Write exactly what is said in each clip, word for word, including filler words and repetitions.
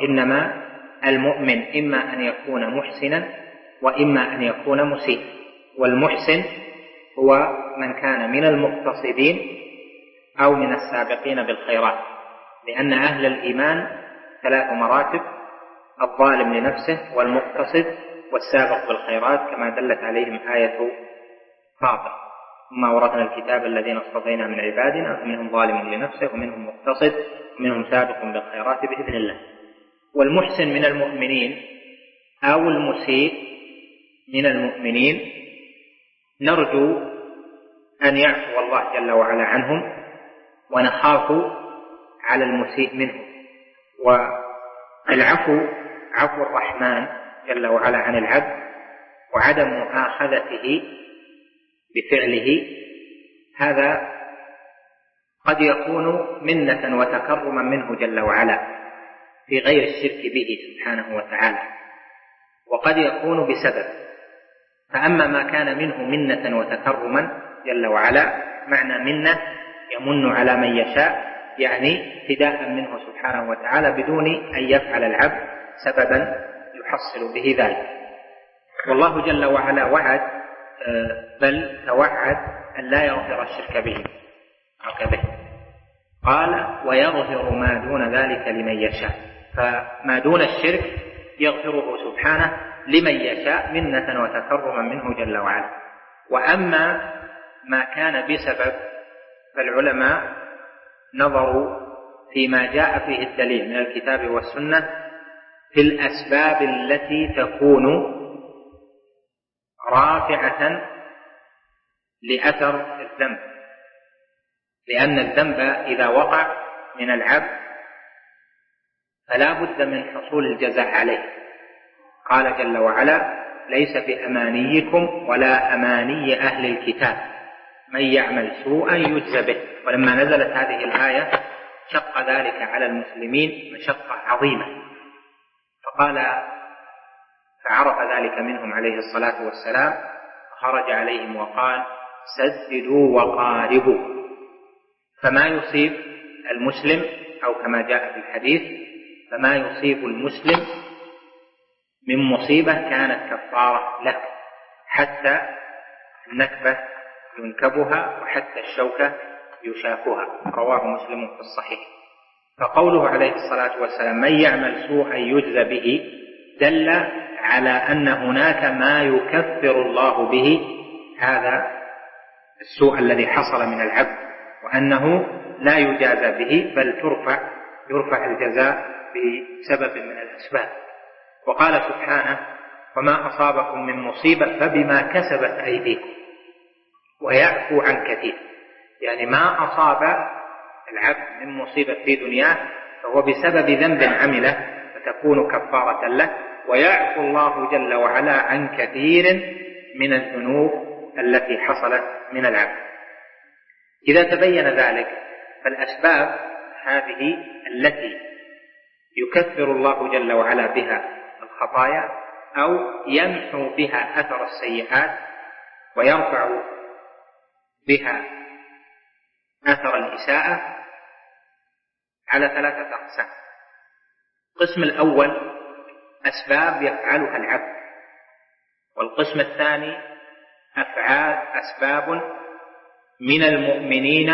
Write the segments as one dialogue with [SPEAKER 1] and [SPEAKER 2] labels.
[SPEAKER 1] وإنما المؤمن إما أن يكون محسنا وإما أن يكون مسيئا. والمحسن هو من كان من المقتصدين أو من السابقين بالخيرات، لأن أهل الإيمان ثلاث مراتب: الظالم لنفسه والمقتصد والسابق بالخيرات، كما دلت عليهم آية فاطر: ثم أورثنا الكتاب الذين اصطفينا من عبادنا فمنهم ظالم لنفسه ومنهم مقتصد ومنهم سابق بالخيرات بإذن الله. والمحسن من المؤمنين أو المسيء من المؤمنين نرجو أن يعفو الله جل وعلا عنهم، ونخاف على المسيء منهم. والعفو عفو الرحمن جل وعلا عن العبد، وعدم مؤاخذته بفعله هذا قد يكون منة وتكرما منه جل وعلا في غير الشرك به سبحانه وتعالى، وقد يكون بسبب. فأما ما كان منه منة وتكرما جل وعلا، معنى منة يمن على من يشاء، يعني ابتداء منه سبحانه وتعالى بدون أن يفعل العبد سببا يحصل به ذلك. والله جل وعلا وعد، بل توعد أن لا يغفر الشرك به عقبه، قال: ويغفر ما دون ذلك لمن يشاء. فما دون الشرك يغفره سبحانه لمن يشاء منة وتكرما منه جل وعلا. وأما ما كان بسبب فالعلماء نظروا فيما جاء فيه الدليل من الكتاب والسنة في الأسباب التي تكون رافعة لأثر الذنب، لأن الذنب إذا وقع من العبد فلا بد من حصول الجزاء عليه. قال جل وعلا: ليس بأمانيكم ولا أماني أهل الكتاب من يعمل سوءا يجزى به. ولما نزلت هذه الآية شق ذلك على المسلمين مشقة عظيمة، فقال فعرف ذلك منهم عليه الصلاة والسلام، خرج عليهم وقال: سددوا وقاربوا. فما يصيب المسلم، أو كما جاء في الحديث: فما يصيب المسلم من مصيبة كانت كفارة له، حتى النكبة ينكبها وحتى الشوكة يشاكها. رواه مسلم في الصحيح. فقوله عليه الصلاة والسلام: من يعمل سوءا يجزى به، دل على أن هناك ما يكفر الله به هذا السوء الذي حصل من العبد، وأنه لا يجازى به، بل ترفع يرفع الجزاء بسبب من الأسباب. وقال سبحانه: وما أصابكم من مصيبة فبما كسبت أيديكم ويعفو عن كثير. يعني ما أصاب العبد من مصيبة في دنياه فهو بسبب ذنب عمله فتكون كفارة له، ويعفو الله جل وعلا عن كثير من الذنوب التي حصلت من العبد. إذا تبين ذلك فالأسباب هذه التي يكفر الله جل وعلا بها الخطايا أو يمحو بها أثر السيئات ويرفع بها أثر الإساءة على ثلاثة أقسام. القسم الأول أسباب يفعلها العبد، والقسم الثاني أفعال أسباب من المؤمنين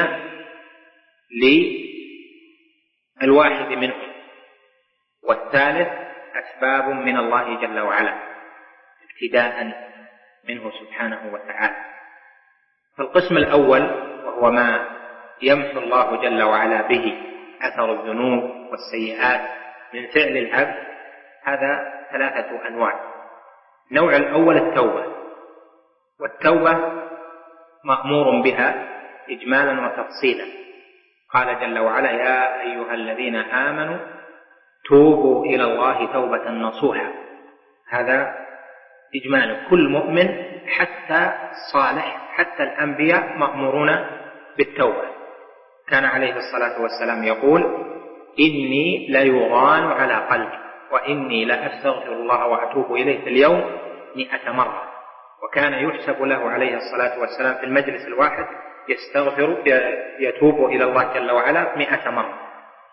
[SPEAKER 1] للواحد منهم، والثالث أسباب من الله جل وعلا ابتداء منه سبحانه وتعالى. فالقسم الأول وهو ما يمحو الله جل وعلا به أثر الذنوب والسيئات من فعل العبد، هذا ثلاثة أنواع. النوع الأول التوبة، والتوبة مأمور بها إجمالا وتفصيلا. قال جل وعلا: يا أيها الذين آمنوا توبوا إلى الله توبة نصوحا. هذا إجمال، كل مؤمن حتى الصالح حتى الأنبياء مأمورون بالتوبة. كان عليه الصلاة والسلام يقول: إني ليغان على قلبي وإني لأستغفر الله وأتوب إليه في اليوم مئة مرة. وكان يحسب له عليه الصلاة والسلام في المجلس الواحد يستغفر يتوب إلى الله جل وعلا مئة مرة.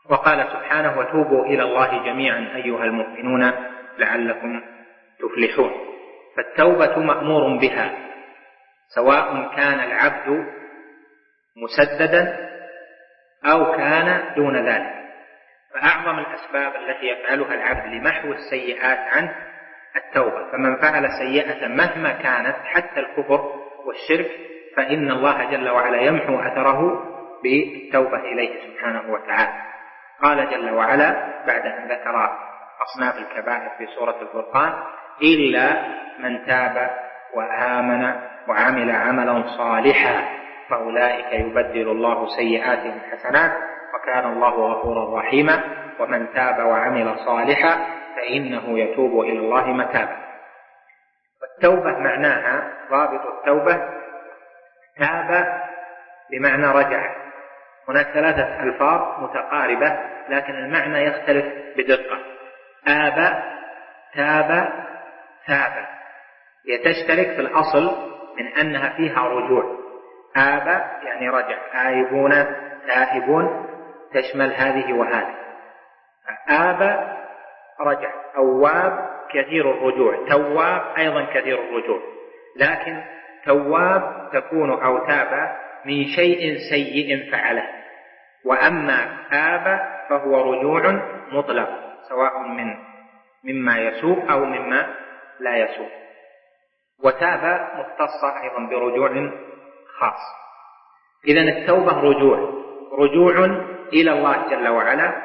[SPEAKER 1] وقال سبحانه وتوبوا إلى الله جميعا أيها المؤمنون لعلكم تفلحون. فالتوبة مأمور بها سواء كان العبد مسددا أو كان دون ذلك. فأعظم الأسباب التي يفعلها العبد لمحو السيئات عنه التوبة. فمن فعل سيئة مهما كانت حتى الكفر والشرك فإن الله جل وعلا يمحو أثره بالتوبة إليه سبحانه وتعالى. قال جل وعلا بعد أن ذكر أصناف الكبائر في سورة الفرقان: إلا من تاب وآمن وعمل عملا صالحا فأولئك يبدل الله سيئاتهم حسنات وكان الله غفورا رحيما ومن تاب وعمل صالحا فإنه يتوب إلى الله متابا. والتوبة معناها ضابط التوبة تاب بمعنى رجع. هناك ثلاثة ألفاظ متقاربة لكن المعنى يختلف بدقة. آب، تاب، ثاب، يتشترك في الأصل من أنها فيها رجوع. آب يعني رجع، آيبون تائبون تشمل هذه وهذه. آب رجع، أواب كثير الرجوع، تواب أيضا كثير الرجوع. لكن تواب تكون أو تاب من شيء سيء فعله، وأما آب فهو رجوع مطلق سواء من مما يسوء أو مما لا يسوء. وتاب مختصة أيضا برجوع خاص. إذن التوبة رجوع رجوع إلى الله جل وعلا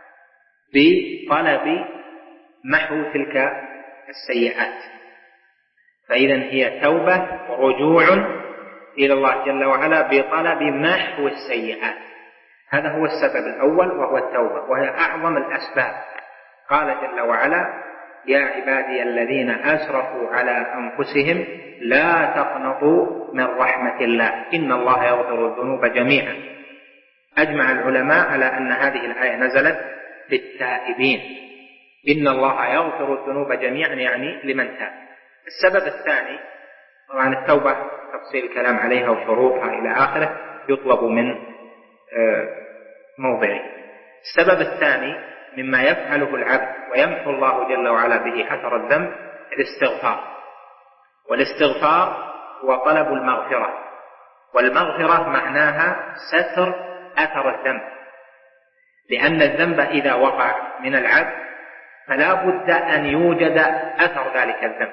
[SPEAKER 1] بطلب محو تلك السيئات. فإذن هي توبة رجوع إلى الله جل وعلا بطلب محو السيئات. هذا هو السبب الأول وهو التوبة، وهي أعظم الأسباب. قال جل وعلا: يا عبادي الذين أسرفوا على أنفسهم لا تقنطوا من رحمة الله إن الله يغفر الذنوب جميعا. أجمع العلماء على أن هذه الآية نزلت للتائبين، إن الله يغفر الذنوب جميعا يعني لمن تاب. السبب الثاني، طبعا التوبة تفصيل الكلام عليها وشروطها إلى آخره يطلب من موضعه. السبب الثاني مما يفعله العبد ويمحو الله جل وعلا به أثر الذنب الاستغفار. والاستغفار هو طلب المغفرة، والمغفرة معناها ستر أثر الذنب، لأن الذنب إذا وقع من العبد فلا بد أن يوجد أثر ذلك الذنب،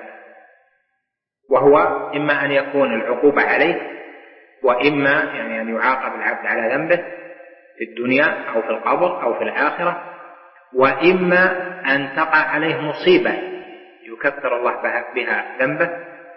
[SPEAKER 1] وهو إما أن يكون العقوبة عليه، وإما يعني أن يعاقب العبد على ذنبه في الدنيا أو في القبر أو في الآخرة، وإما أن تقع عليه مصيبة يكفر الله بها ذنبه،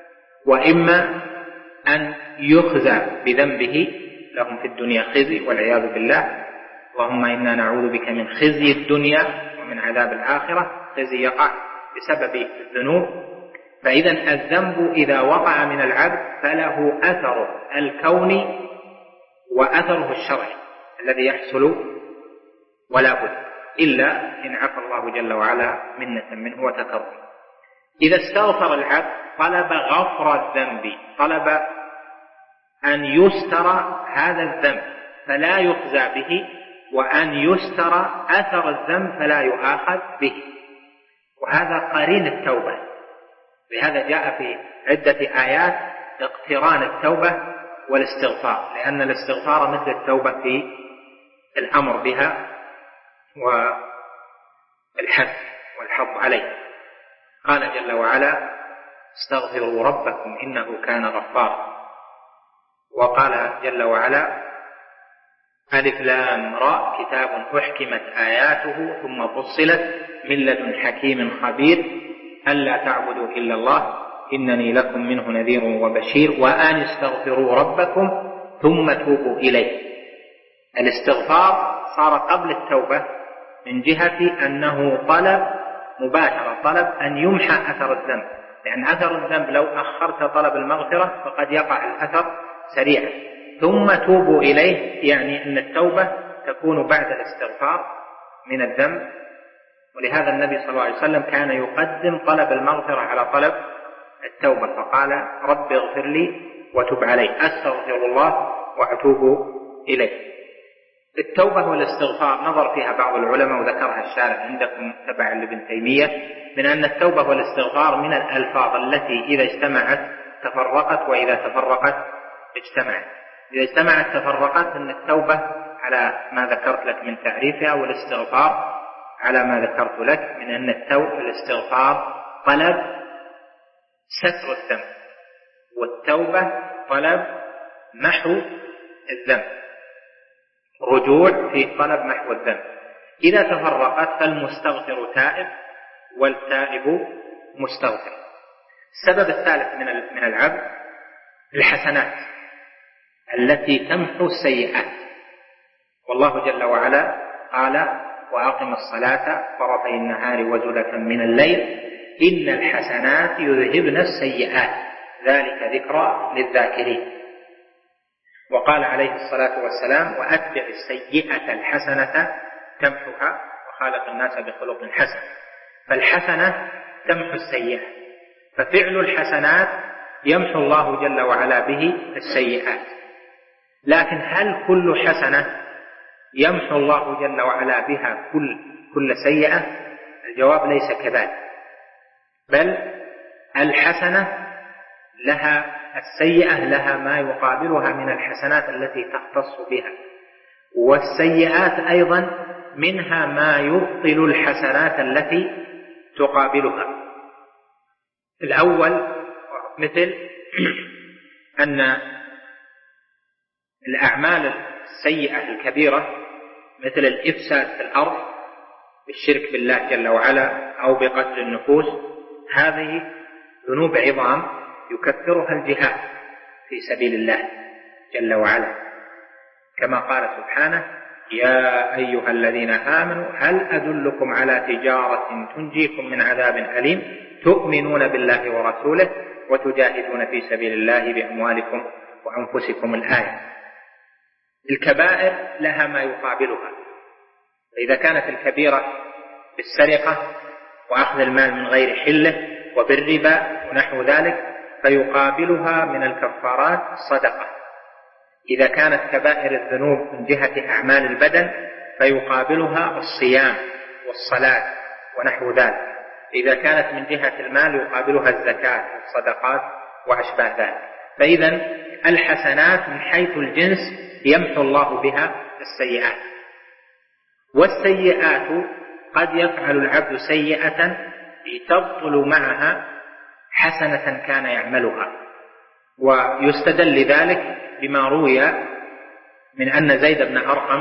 [SPEAKER 1] وإما أن يخزى بذنبه لهم في الدنيا خزي والعياذ بالله. اللهم إنا نعوذ بك من خزي الدنيا ومن عذاب الآخرة. خزي يقع بسبب الذنوب. فإذا الذنب إذا وقع من العبد فله أثر الكوني وأثره الشرعي الذي يحصل ولا بد، إلا إن عفى الله جل وعلا منة منه وتكرم. إذا استغفر العبد طلب غفر الذنب، طلب أن يستر هذا الذنب فلا يخزى به، وأن يستر أثر الذنب فلا يؤاخذ به، وهذا قرين التوبة. لهذا جاء في عدة آيات اقتران التوبة والاستغفار، لأن الاستغفار مثل التوبة في الأمر بها والحث والحض عليه. قال جل وعلا: استغفروا ربكم إنه كان غفارا. وقال جل وعلا: ألف لام را كتاب أحكمت آياته ثم فصلت من لدن حكيم خبير ألا تعبدوا إلا الله إنني لكم منه نذير وبشير وأن استغفروا ربكم ثم توبوا إليه. الاستغفار صار قبل التوبة من جهة أنه طلب مباشرة، طلب أن يمحى أثر الذنب، لأن أثر الذنب لو أخرت طلب المغفرة فقد يقع الأثر سريعا. ثم توبوا إليه يعني أن التوبة تكون بعد الاستغفار من الذنب. ولهذا النبي صلى الله عليه وسلم كان يقدم طلب المغفرة على طلب التوبة، فقال: رب اغفر لي وتب علي، أستغفر الله وأتوب إليه. التوبة والاستغفار نظر فيها بعض العلماء وذكرها الشارع عندكم تبع لابن تيمية، من أن التوبة والاستغفار من الألفاظ التي إذا اجتمعت تفرقت وإذا تفرقت اجتمعت. إذا اجتمعت تفرقت، أن التوبة على ما ذكرت لك من تعريفها، والاستغفار على ما ذكرت لك من أن التوبة الاستغفار طلب ستر الذنب، والتوبة طلب محو الذنب، رجوع في طلب محو الذنب. إذا تفرقت فالمستغفر تائب والتائب مستغفر. السبب الثالث من العبد الحسنات التي تمحو السيئات، والله جل وعلا قال: وأقم الصلاة طرفي النهار وزلفا من الليل إن الحسنات يذهبن السيئات ذلك ذكرى للذاكرين. وقال عليه الصلاة والسلام: وأتبع السيئة الحسنة تمحها وخالق الناس بخلق حسن. فالحسنة تمحو السيئة، ففعل الحسنات يمحو الله جل وعلا به السيئات. لكن هل كل حسنة يمحو الله جل وعلا بها كل, كل سيئة؟ الجواب ليس كذلك، بل الحسنة لها السيئة لها ما يقابلها من الحسنات التي تختص بها، والسيئات أيضا منها ما يبطل الحسنات التي تقابلها. الأول مثل أن الأعمال السيئة الكبيرة مثل الإفساد في الأرض بالشرك بالله جل وعلا أو بقتل النفوس، هذه ذنوب عظام يكفرها الجهاد في سبيل الله جل وعلا، كما قال سبحانه: يا أيها الذين آمنوا هل أدلكم على تجارة تنجيكم من عذاب أليم تؤمنون بالله ورسوله وتجاهدون في سبيل الله بأموالكم وأنفسكم. الآية. الكبائر لها ما يقابلها، فإذا كانت الكبيرة بالسرقة وأخذ المال من غير حله وبالربا ونحو ذلك فيقابلها من الكفارات الصدقة. إذا كانت كبائر الذنوب من جهة أعمال البدن فيقابلها الصيام والصلاة ونحو ذلك. إذا كانت من جهة المال يقابلها الزكاة والصدقات وأشباه ذلك. فإذا الحسنات من حيث الجنس يمحو الله بها السيئات، والسيئات قد يفعل العبد سيئة تبطل معها حسنة كان يعملها. ويستدل ذلك بما روي من أن زيد بن أرقم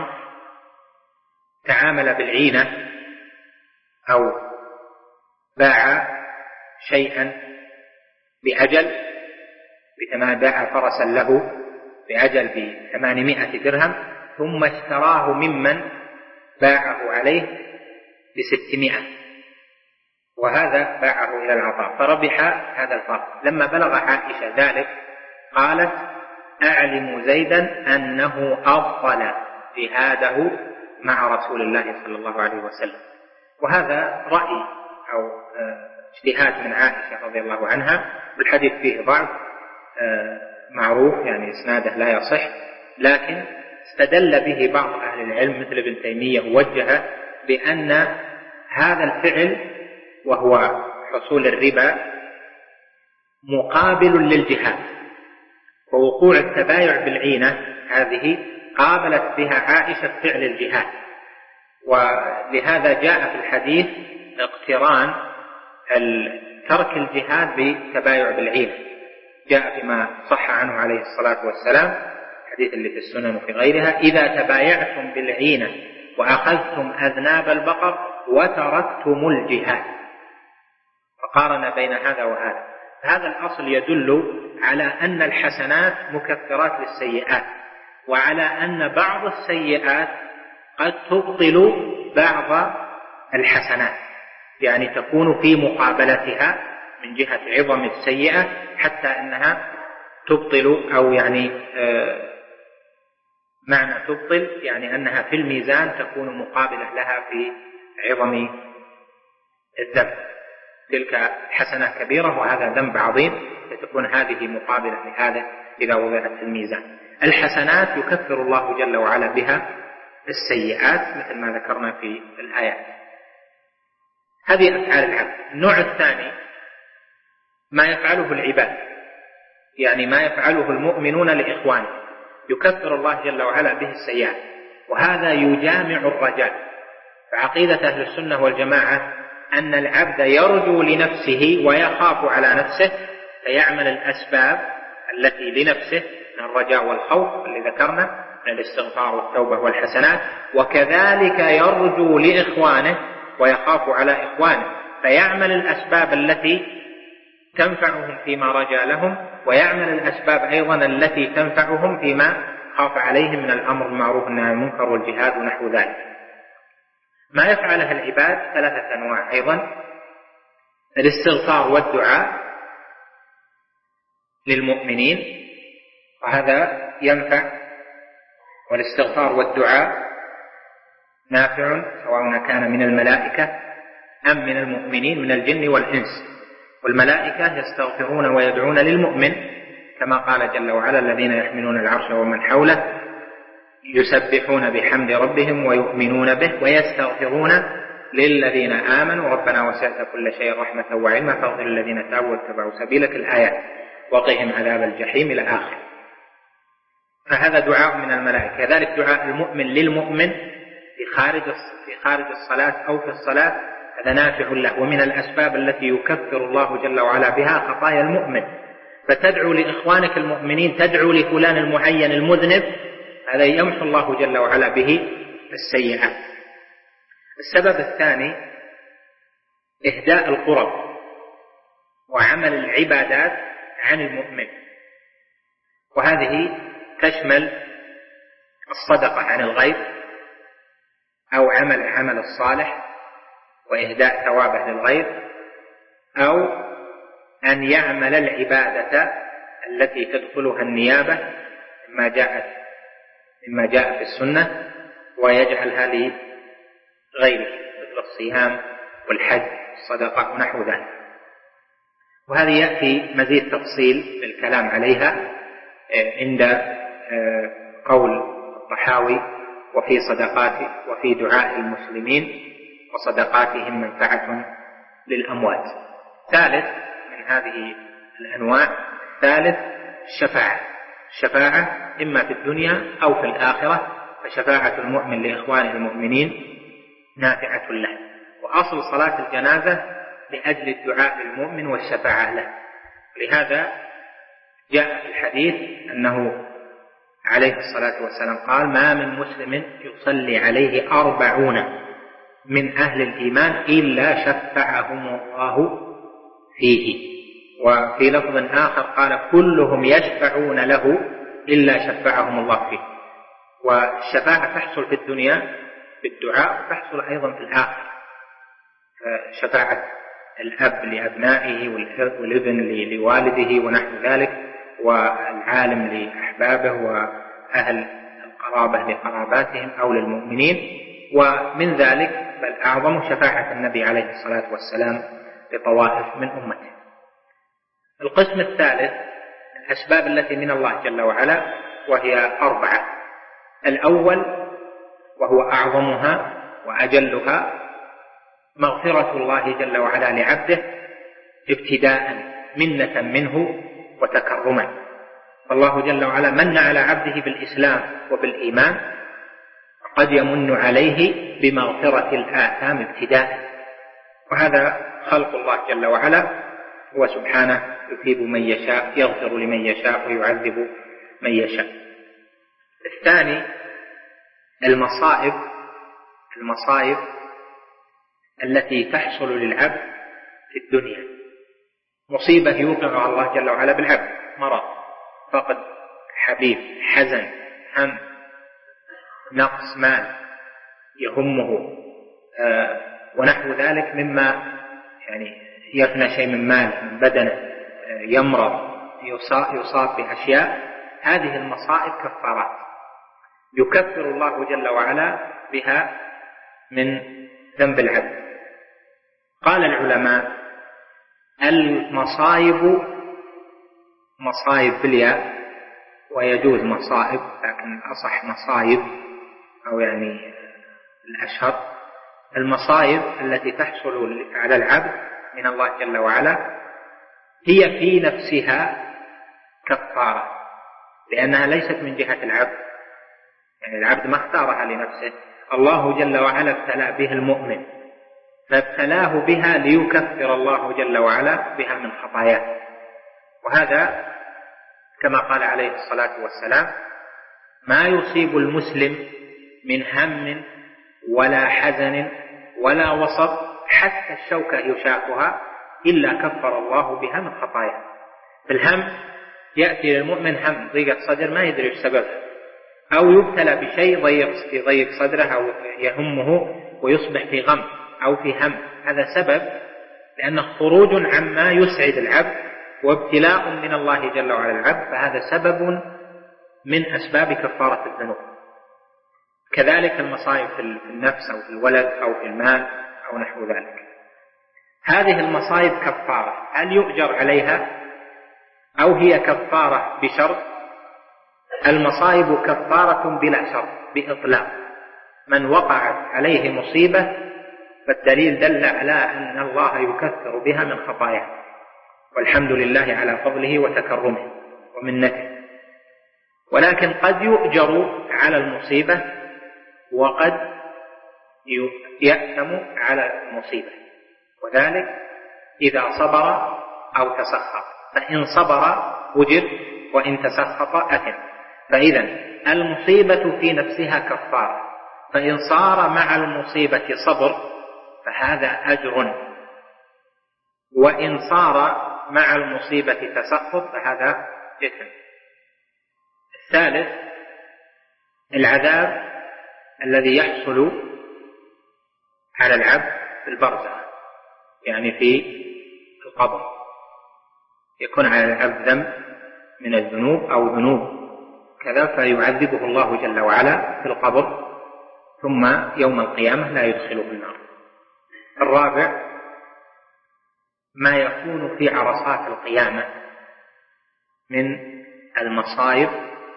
[SPEAKER 1] تعامل بالعينة أو باع شيئا بأجل بثمان، باع فرسا له بأجل بثمانمائة درهم ثم اشتراه ممن باعه عليه بستمائة، وهذا باعه إلى العطاء فربح هذا الفرق. لما بلغ عائشة ذلك قالت: أعلم زيدا أنه أبطل جهاده مع رسول الله صلى الله عليه وسلم. وهذا رأي أو اجتهاد من عائشة رضي الله عنها، والحديث فيه ضعف معروف، يعني إسناده لا يصح، لكن استدل به بعض أهل العلم مثل ابن تيمية ووجه بأن هذا الفعل وهو حصول الربا مقابل للجهاد، ووقوع التبايع بالعينة هذه قابلت بها عائشة فعل الجهاد، ولهذا جاء في الحديث اقتران ترك الجهاد بتبايع بالعينة. جاء فيما صح عنه عليه الصلاة والسلام الحديث اللي في السنن وفي غيرها: إذا تبايعتم بالعينة وأخذتم أذناب البقر وتركتم الجهاد. فقارن بين هذا وهذا. هذا الأصل يدل على أن الحسنات مكفرات للسيئات، وعلى أن بعض السيئات قد تبطل بعض الحسنات، يعني تكون في مقابلتها من جهة عظم السيئة حتى أنها تبطل، أو يعني آه معنى تبطل يعني أنها في الميزان تكون مقابلة لها في عظم الذنب. تلك حسنة كبيرة وهذا ذنب عظيم، فتكون هذه مقابلة لهذا إذا وضعت في الميزان. الحسنات يكفر الله جل وعلا بها السيئات مثل ما ذكرنا في الآيات. هذه أفعال العبد. النوع الثاني ما يفعله العباد، يعني ما يفعله المؤمنون لإخوانه، يكفر الله جل وعلا به السيئات، وهذا يجامع الرجاء. فعقيدة أهل السنة والجماعة أن العبد يرجو لنفسه ويخاف على نفسه، فيعمل الأسباب التي لنفسه من الرجاء والخوف اللي ذكرنا من الاستغفار والتوبة والحسنات، وكذلك يرجو لإخوانه ويخاف على إخوانه، فيعمل الأسباب التي تنفعهم فيما رجا لهم، ويعمل الأسباب أيضا التي تنفعهم فيما خاف عليهم من الأمر بالمعروف والنهي عن المنكر والجهاد ونحو ذلك. ما يفعلها العباد ثلاثة أنواع أيضا: الاستغفار والدعاء للمؤمنين، وهذا ينفع، والاستغفار والدعاء نافع سواء كان من الملائكة أم من المؤمنين من الجن والإنس. والملائكة يستغفرون ويدعون للمؤمن كما قال جل وعلا: الذين يحملون العرش ومن حوله يسبحون بحمد ربهم ويؤمنون به ويستغفرون للذين آمنوا ربنا وسعت كل شيء رحمة وعلما فاغفر للذين تابوا واتبعوا سبيلك، الآيات، وقهم عذاب الجحيم إلى آخر. فهذا دعاء من الملائكة. كذلك دعاء المؤمن للمؤمن في خارج في خارج الصلاة أو في الصلاة، هذا نافع له، ومن الأسباب التي يكفر الله جل وعلا بها خطايا المؤمن. فتدعو لإخوانك المؤمنين، تدعو لفلان المعين المذنب، هذا يمحو الله جل وعلا به السيئات. السبب الثاني إهداء القرب وعمل العبادات عن المؤمن، وهذه تشمل الصدقة عن الغير، أو عمل العمل الصالح وإهداء ثوابه للغير، أو أن يعمل العبادة التي تدخلها النيابة مما جاءت مما جاء في السنة ويجعلها لغيره مثل الصيام والحج والصدقة ونحو ذلك. وهذه يأتي مزيد تفصيل للكلام عليها عند قول الطحاوي: وفي صدقات وفي دعاء المسلمين وصدقاتهم منفعة للأموات. ثالث من هذه الأنواع ثالث الشفاعة. الشفاعة إما في الدنيا أو في الآخرة، فشفاعة المؤمن لإخوانه المؤمنين نافعة له. وأصل صلاة الجنازة لأجل الدعاء للمؤمن والشفاعة له. لهذا جاء في الحديث أنه عليه الصلاة والسلام قال: ما من مسلم يصلي عليه أربعون من أهل الإيمان إلا شفعهم الله فيه. وفي لفظ آخر قال: كلهم يشفعون له إلا شفعهم الله فيه. والشفاعة تحصل في الدنيا بالدعاء، وتحصل أيضا في الآخرة. شفاعة الأب لأبنائه والابن لوالده ونحو ذلك، والعالم لأحبابه، وأهل القرابة لقراباتهم أو للمؤمنين. ومن ذلك بل أعظم شفاعة النبي عليه الصلاة والسلام لطوائف من أمته. القسم الثالث الأسباب التي من الله جل وعلا، وهي أربعة. الأول وهو أعظمها وأجلها مغفرة الله جل وعلا لعبده ابتداء منة منه وتكرما. فالله جل وعلا من على عبده بالإسلام وبالإيمان، قد يمن عليه بمغفرة الآثام ابتداء. وهذا خلق الله جل وعلا، هو سبحانه يثيب من يشاء، يغفر لمن يشاء ويعذب من يشاء. الثاني المصائب المصائب التي تحصل للعبد في الدنيا. مصيبة يوقع الله جل وعلا بالعبد: مرض، فقد حبيب، حزن، هم، نقص مال يهمه، آه ونحو ذلك مما يعني يفنى شيء من ماله من بدنه، آه يمرض، يصاب بأشياء. هذه المصائب كفارات يكفر الله جل وعلا بها من ذنب العبد. قال العلماء: المصائب مصائب بالياء، ويجوز مصائب، لكن الأصح مصائب أو يعني الأشهر المصائب التي تحصل على العبد من الله جل وعلا هي في نفسها كفارة، لأنها ليست من جهة العبد، يعني العبد ما اختارها لنفسه، الله جل وعلا ابتلى به المؤمن، فابتلاه بها ليكفر الله جل وعلا بها من خطاياه. وهذا كما قال عليه الصلاة والسلام: ما يصيب المسلم من هم ولا حزن ولا وصب حتى الشوكة يشاكها إلا كفر الله بها من خطاياه. الهم يأتي للمؤمن هم ضيقة صدر ما يدري سببه، أو يبتلى بشيء ضيق يضيق صدره أو يهمه ويصبح في غم أو في هم، هذا سبب، لأنه خروج عما يسعد العبد وابتلاء من الله جل وعلا العبد، فهذا سبب من أسباب كفارة الذنوب. كذلك المصائب في النفس أو في الولد أو في المال أو نحو ذلك، هذه المصائب كفارة، هل يؤجر عليها أو هي كفارة بشرط؟ المصائب كفارة بلا شرط بإطلاق، من وقعت عليه مصيبة فالدليل دل على أن الله يكفر بها من خطاياه، والحمد لله على فضله وتكرمه ومنته. ولكن قد يؤجر على المصيبة وقد يأثم على المصيبة، وذلك إذا صبر أو تسخط، فإن صبر أجر وإن تسخط أثم. فإذا المصيبة في نفسها كفارة، فإن صار مع المصيبة صبر فهذا أجر، وإن صار مع المصيبة تسخط فهذا إثم. الثالث العذاب الذي يحصل على العبد في البرزخ، يعني في القبر، يكون على العبد ذنب من الذنوب أو ذنوب كذا فيعذبه الله جل وعلا في القبر، ثم يوم القيامة لا يدخله النار. الرابع ما يكون في عرصات القيامة من المصائب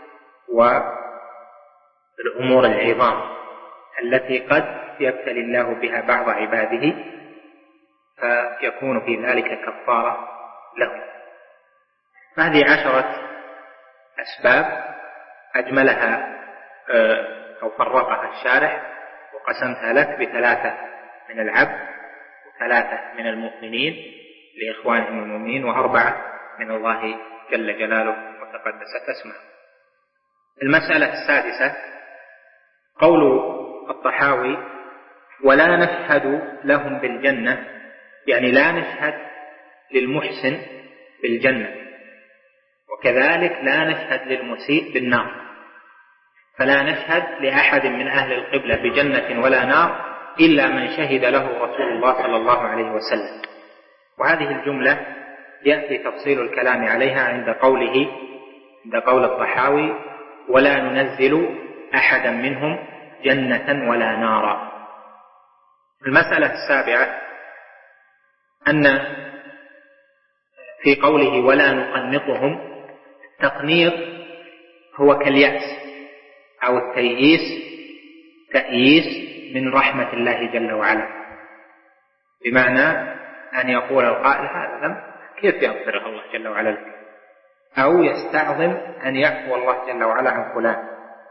[SPEAKER 1] والأمور العظام التي قد يبتلي الله بها بعض عباده، فيكون في ذلك كفارة له. هذه عشرة أسباب أجملها أو فرقها الشارح وقسمتها لك بثلاثة من العبد، وثلاثة من المؤمنين لإخوانهم المؤمنين، وأربعة من الله جل جلاله وتقدست اسمه. المسألة السادسة قول الطحاوي: ولا نشهد لهم بالجنة، يعني لا نشهد للمحسن بالجنة، وكذلك لا نشهد للمسيء بالنار، فلا نشهد لأحد من أهل القبلة بجنة ولا نار إلا من شهد له رسول الله صلى الله عليه وسلم. وهذه الجملة يأتي تفصيل الكلام عليها عند قوله عند قول الطحاوي: ولا ننزل أحدا منهم جنة ولا نارا. المسألة السابعة أن في قوله ولا نقنطهم، التقنيط هو كاليأس أو التيئيس، تأييس من رحمة الله جل وعلا، بمعنى أن يقول القائل: هذا ذنب كيف يغفره الله جل وعلا لك، أو يستعظم أن يعفو الله جل وعلا عن فلان.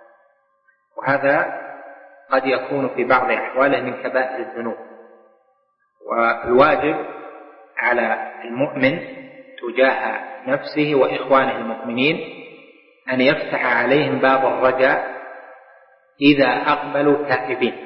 [SPEAKER 1] وهذا قد يكون في بعض أحواله من كبائر الذنوب. والواجب على المؤمن تجاه نفسه وإخوانه المؤمنين أن يفتح عليهم باب الرجاء إذا أقبلوا تائبين،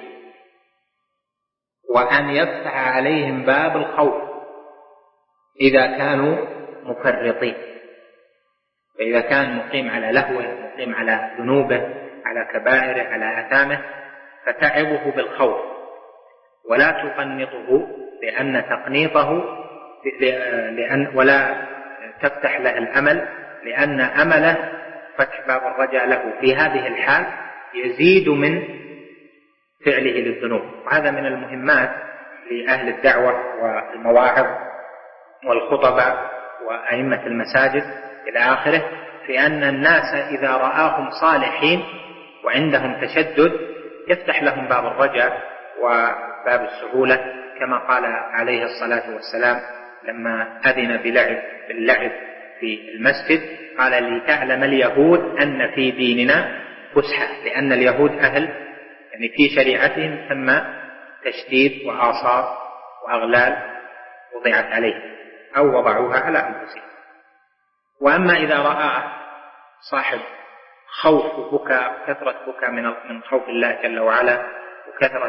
[SPEAKER 1] وأن يفتح عليهم باب الخوف إذا كانوا مفرطين. فإذا كان مقيم على لهوه، مقيم على ذنوبه، على كبائره، على آثامه، فتعظه بالخوف ولا تقنطه، لأن تقنيطه لأن ولا تفتح له الأمل، لأن أمله فتح باب الرجاء له في هذه الحال يزيد من فعله للذنوب. وهذا من المهمات لأهل الدعوة والمواعظ والخطباء وأئمة المساجد إلى آخره، في أن الناس إذا رآهم صالحين وعندهم تشدد يفتح لهم باب الرجاء وباب السهولة، كما قال عليه الصلاة والسلام لما أذن بلعب باللعب في المسجد قال: لتعلم اليهود أن في ديننا فسحة، لأن اليهود أهل يعني في شريعتهم ثم تشديد وآصار وأغلال وضعت عليه أو وضعوها على أنفسهم. وأما إذا رأى صاحب خوف وبكاء كثرة بكاء من خوف الله جل وعلا وكثرة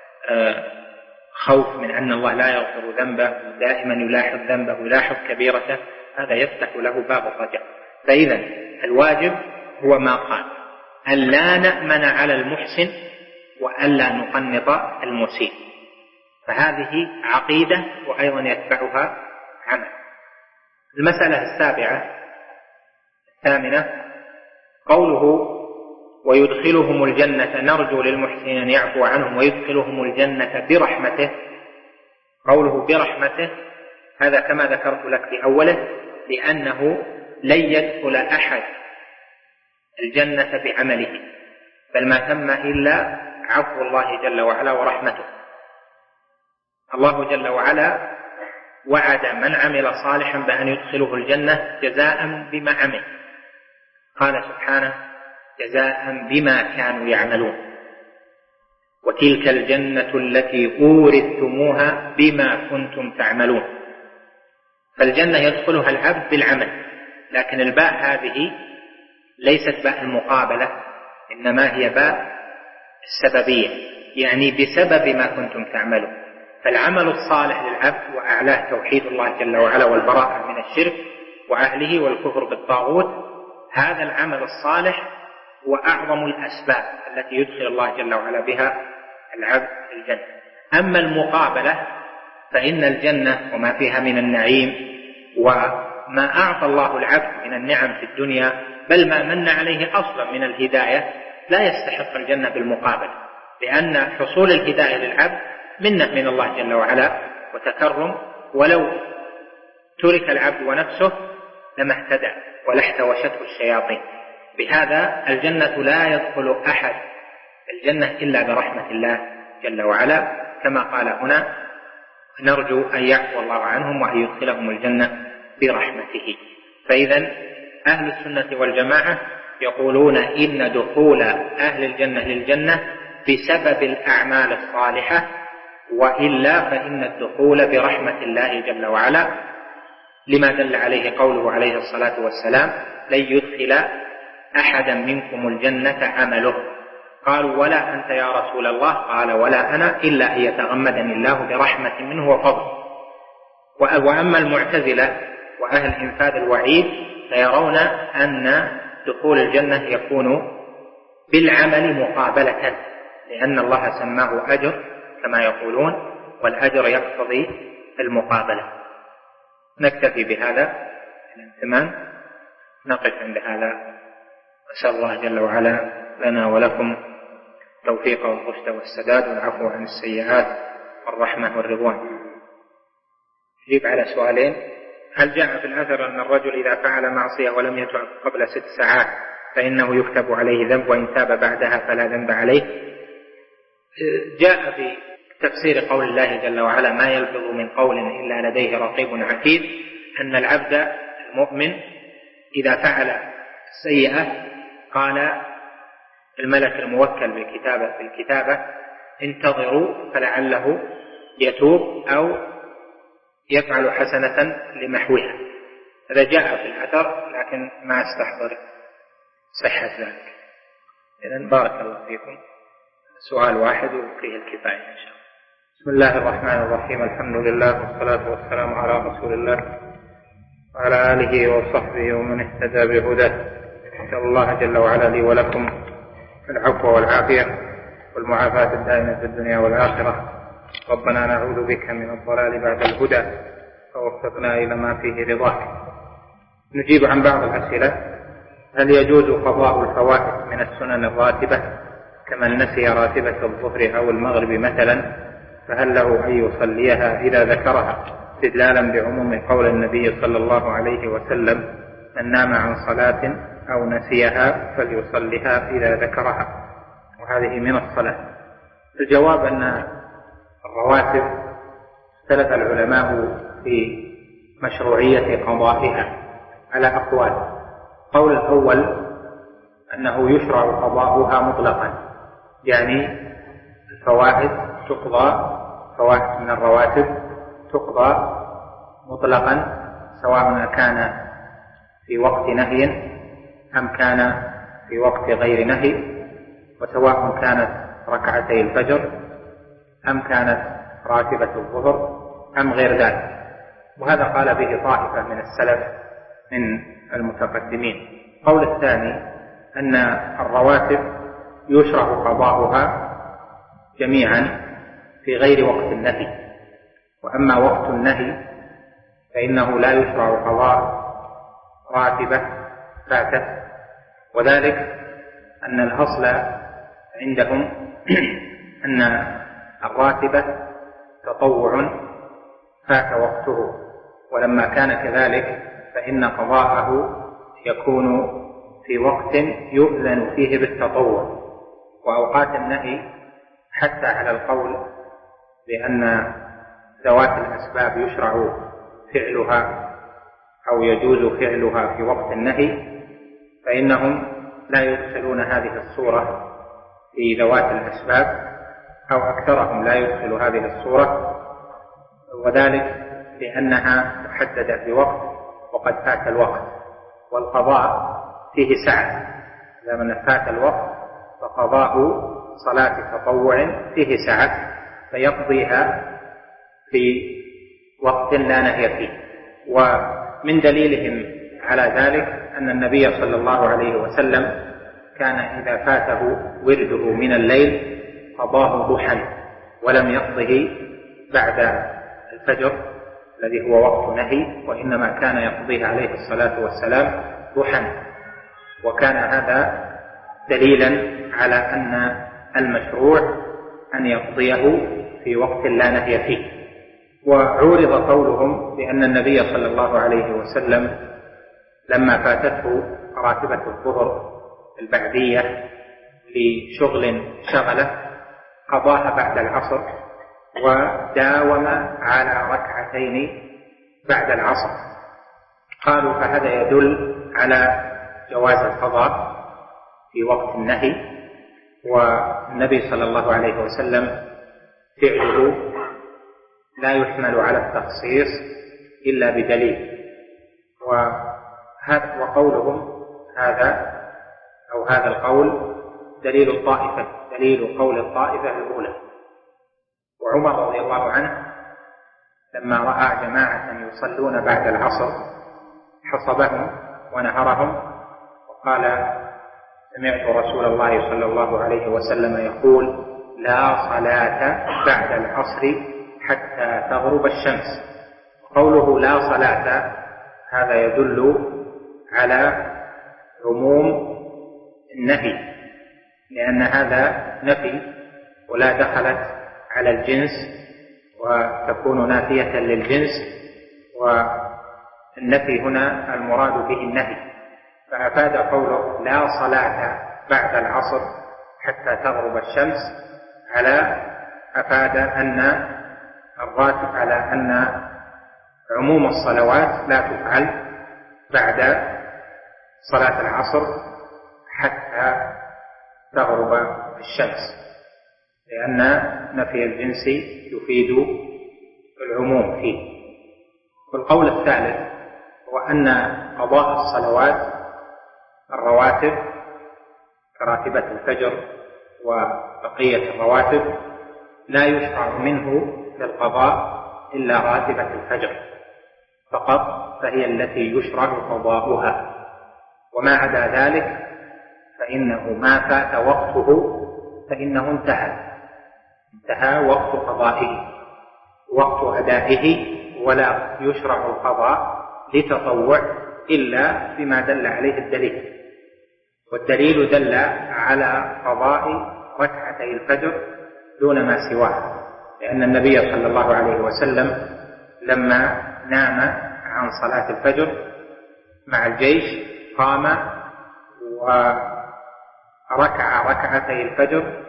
[SPEAKER 1] خوف من أن الله لا يغفر ذنبه ودائما يلاحظ ذنبه ويلاحظ كبيرته، هذا يفتح له باب الرجاء. فإذا الواجب هو ما قال: أن لا نأمن على المحسن وألا نقنط المسيء. فهذه عقيدة وأيضا يتبعها عمل. المسألة السابعة الثامنة قوله: ويدخلهم الجنة، نرجو للمحسنين أن يعفو عنهم ويدخلهم الجنة برحمته. قوله برحمته هذا كما ذكرت لك في أوله، لأنه لن يدخل أحد الجنة بعمله، بل ما ثم إلا عفو الله جل وعلا ورحمته. الله جل وعلا وعد من عمل صالحا بأن يدخله الجنة جزاء بما عمل، قال سبحانه: جزاء بما كانوا يعملون، وتلك الجنة التي أورثتموها بما كنتم تعملون. فالجنة يدخلها العبد بالعمل، لكن الباء هذه ليست باء المقابلة، إنما هي باء السببية، يعني بسبب ما كنتم تعملون. فالعمل الصالح للعبد وأعلاه توحيد الله جل وعلا والبراءة من الشرك وأهله والكفر بالطاغوت، هذا العمل الصالح وأعظم الأسباب التي يدخل الله جل وعلا بها العبد الجنة. أما المقابلة فإن الجنة وما فيها من النعيم وما أعطى الله العبد من النعم في الدنيا، بل ما من عليه أصلا من الهداية، لا يستحق الجنة بالمقابلة، لأن حصول الهداية للعبد منة من الله جل وعلا وتكرم، ولو ترك العبد ونفسه لما اهتدى ولا احتوشته الشياطين. بهذا الجنة لا يدخل أحد الجنة إلا برحمة الله جل وعلا، كما قال هنا: نرجو أن يعفو الله عنهم وأن يدخلهم الجنة برحمته. فإذا أهل السنة والجماعة يقولون إن دخول أهل الجنة للجنة بسبب الأعمال الصالحة، وإلا فإن الدخول برحمة الله جل وعلا، لما دل عليه قوله عليه الصلاة والسلام: لن يدخل أحدا منكم الجنة عمله. قالوا: ولا أنت يا رسول الله؟ قال: ولا أنا، إلا أن يتغمدني الله برحمة منه وفضل. وأما المعتزلة وأهل إنفاذ الوعيد فيرون أن دخول الجنة يكون بالعمل مقابلة، لأن الله سماه أجر كما يقولون، والأجر يقتضي المقابلة. نكتفي بهذا الانتمام، نقف عند هذا. أسأل الله جل وعلا لنا ولكم التوفيق والرشد والسداد والعفو عن السيئات والرحمة والرضوان. أجيب على سؤالين: هل جاء في الأثر أن الرجل إذا فعل معصية ولم يتوب قبل ست ساعات فإنه يكتب عليه ذنب، وإن تاب بعدها فلا ذنب عليه؟ جاء في تفسير قول الله جل وعلا: ما يلفظ من قول إلا لديه رقيب عتيد، أن العبد المؤمن إذا فعل سيئة قال الملك الموكل بالكتابة, بالكتابة انتظروا فلعله يتوب أو يفعل حسنة لمحوها. هذا جاء في الأثر، لكن ما استحضر صحة ذلك. إذن بارك الله فيكم. سؤال واحد وفيه الكفاية إن شاء الله. بسم الله الرحمن الرحيم، الحمد لله والصلاة والسلام على رسول الله وعلى آله وصحبه ومن اهتدى بهداه. أسأل الله جل وعلا لي ولكم العفو والعافية والمعافاة الدائمة في الدنيا والآخرة. ربنا نعوذ بك من الضلال بعد الهدى، فوفقنا إلى ما فيه رضاك. نجيب عن بعض الأسئلة: هل يجوز قضاء الفوائد من السنن الراتبة كمن نسي راتبة الظهر أو المغرب مثلا، فهل له أن يصليها إذا ذكرها، استدلالا بعموم قول النبي صلى الله عليه وسلم: من نام عن صلاة أو نسيها فليصليها إذا ذكرها؟ وهذه من الصلاة. الجواب أن الرواتب اختلف العلماء في مشروعية قضائها على أقوال. القول الأول أنه يشرع قضاؤها مطلقا، يعني الفوائد تقضى، فوائد من الرواتب تقضى مطلقا سواء كان في وقت نهي أم كان في وقت غير نهي، وسواء كانت ركعتي الفجر أم كانت راتبة الظهر أم غير ذلك. وهذا قال به طائفة من السلف من المتقدمين. القول الثاني أن الرواتب يشرع قضاؤها جميعا في غير وقت النهي، وأما وقت النهي فإنه لا يشرع قضاء راتبة فاتت، وذلك أن الأصل عندهم أن الراتبة تطوع فات وقته، ولما كان كذلك فإن قضاءه يكون في وقت يؤذن فيه بالتطوع. وأوقات النهي حتى على القول بأن ذوات الأسباب يشرع فعلها أو يجوز فعلها في وقت النهي، فإنهم لا يدخلون هذه الصورة في ذوات الأسباب، أو أكثرهم لا يدخل هذه الصورة، وذلك لأنها محددة في وقت وقد فات الوقت، والقضاء فيه سعة. إذا من فات الوقت فقضاء صلاة تطوع فيه سعة فيقضيها في وقت لا نهي فيه. ومن دليلهم على ذلك أن النبي صلى الله عليه وسلم كان إذا فاته ورده من الليل قضاه ضحى ولم يقضه بعد الفجر الذي هو وقت نهي، وإنما كان يقضيه عليه الصلاة والسلام ضحى. وكان هذا دليلا على أن المشروع أن يقضيه في وقت لا نهي فيه. وعورض قولهم بأن النبي صلى الله عليه وسلم لما فاتته راتبة الظهر البعدية لشغل شغله قضاها بعد العصر وداوم على ركعتين بعد العصر. قالوا فهذا يدل على جواز القضاء في وقت النهي، والنبي صلى الله عليه وسلم فعله لا يحمل على التخصيص إلا بدليل. وقولهم هذا أو هذا القول دليل الطائفة دليل قول الطائفة الأولى. وعمر رضي الله عنه لما رأى جماعة يصلون بعد العصر حصبهم ونهرهم وقال: سمعت رسول الله صلى الله عليه وسلم يقول: لا صلاة بعد العصر حتى تغرب الشمس. قوله لا صلاة هذا يدل على عموم النهي، لأن هذا نفي ولا دخلت على الجنس وتكون نافية للجنس، والنفي هنا المراد به النهي. فأفاد قوله لا صلاة بعد العصر حتى تغرب الشمس على أفاد أن الراتب على أن عموم الصلوات لا تفعل بعد صلاة العصر حتى تغرب الشمس، لأن نفي الجنس يفيد العموم فيه. والقول الثالث هو أن قضاء الصلوات الرواتب كراتبة الفجر وبقية الرواتب لا يشرع منه للقضاء إلا راتبة الفجر فقط، فهي التي يشرع قضاؤها، وما عدا ذلك فإنه ما فات وقته فإنه انتهى انتهى وقت قضائه وقت أدائه، ولا يشرع القضاء لتطوع إلا بما دل عليه الدليل. والدليل دل على قضاء ركعتي الفجر دون ما سواه، لأن النبي صلى الله عليه وسلم لما نام عن صلاة الفجر مع الجيش قام وركع ركعتي الفجر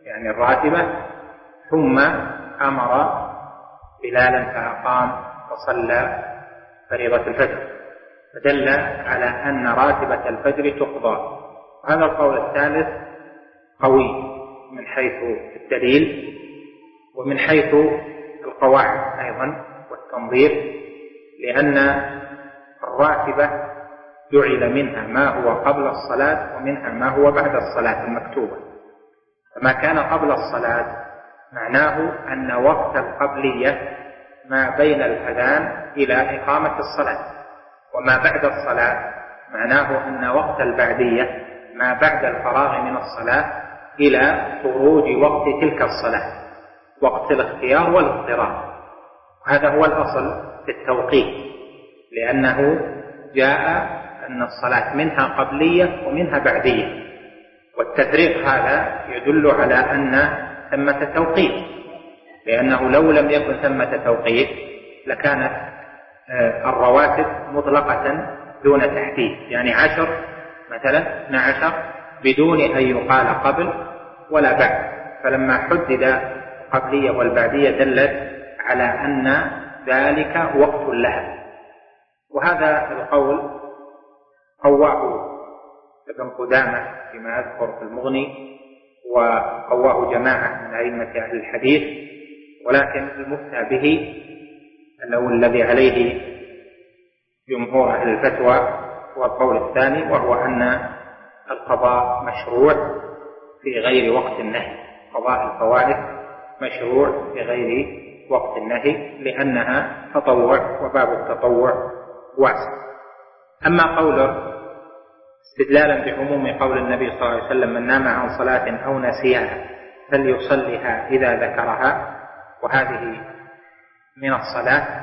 [SPEAKER 1] يعني الراتبة، ثم أمر بلالا فأقام وصلى فريضة الفجر، فدل على أن راتبة الفجر تقضى. هذا القول الثالث قوي من حيث الدليل ومن حيث القواعد أيضا والتنظير، لأن الراتبة جعل منها ما هو قبل الصلاة ومنها ما هو بعد الصلاة المكتوبة. فما كان قبل الصلاة معناه أن وقت القبلية ما بين الأذان إلى إقامة الصلاة، وما بعد الصلاة معناه أن وقت البعدية ما بعد الفراغ من الصلاة إلى خروج وقت تلك الصلاة، وقت الاختيار والاضطرار. هذا هو الأصل في التوقيت، لأنه جاء أن الصلاة منها قبلية ومنها بعدية، والتفريق هذا يدل على أن ثمة توقيت، لأنه لو لم يكن ثمة توقيت لكانت الرواتب مطلقة دون تحديد، يعني عشر مثلا اثنا عشر بدون أن يقال قبل ولا بعد. فلما حدد القبلية والبعدية دلت على أن ذلك وقت لها. وهذا القول قواه ابن قدامة فيما يذكر في المغني، وقواه جماعة من أئمة أهل الحديث، ولكن المفتى به أنه الذي عليه جمهور أهل الفتوى هو القول الثاني، وهو أن القضاء مشروع في غير وقت النهي، قضاء الفوائد مشروع في غير وقت النهي لأنها تطوع، وباب التطوع واسع. أما قوله استدلالا بعموم قول النبي صلى الله عليه وسلم من نام عن صلاة أو نسيها فليصلها إذا ذكرها، وهذه من الصلاة،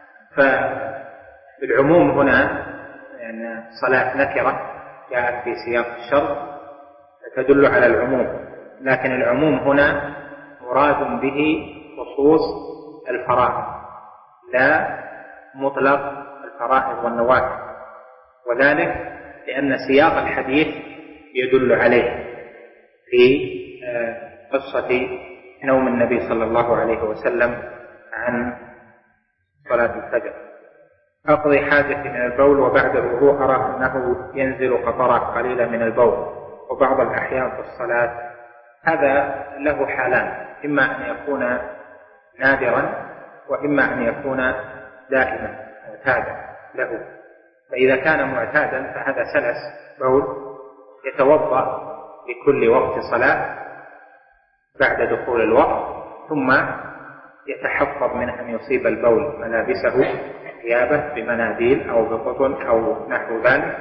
[SPEAKER 1] فالعموم هنا يعني صلاة نكرة جاءت في سياق الشرط تدل على العموم، لكن العموم هنا مراد به خصوص الفرائض لا مطلق الفرائض والنوافل، وذلك لأن سياق الحديث يدل عليه في قصة نوم النبي صلى الله عليه وسلم عن صلاة الفجر. أقضي حاجتي من البول وبعد الوضوء أرى أنه ينزل قطرات قليلة من البول وبعض الأحيان في الصلاة. هذا له حالان، إما أن يكون نادرا وإما أن يكون دائما معتادا له. فإذا كان معتادا فهذا سلس بول يتوضأ لكل وقت صلاة بعد دخول الوقت، ثم يتحفظ من أن يصيب البول ملابسه ثيابه بمناديل أو بقطن أو نحو ذلك،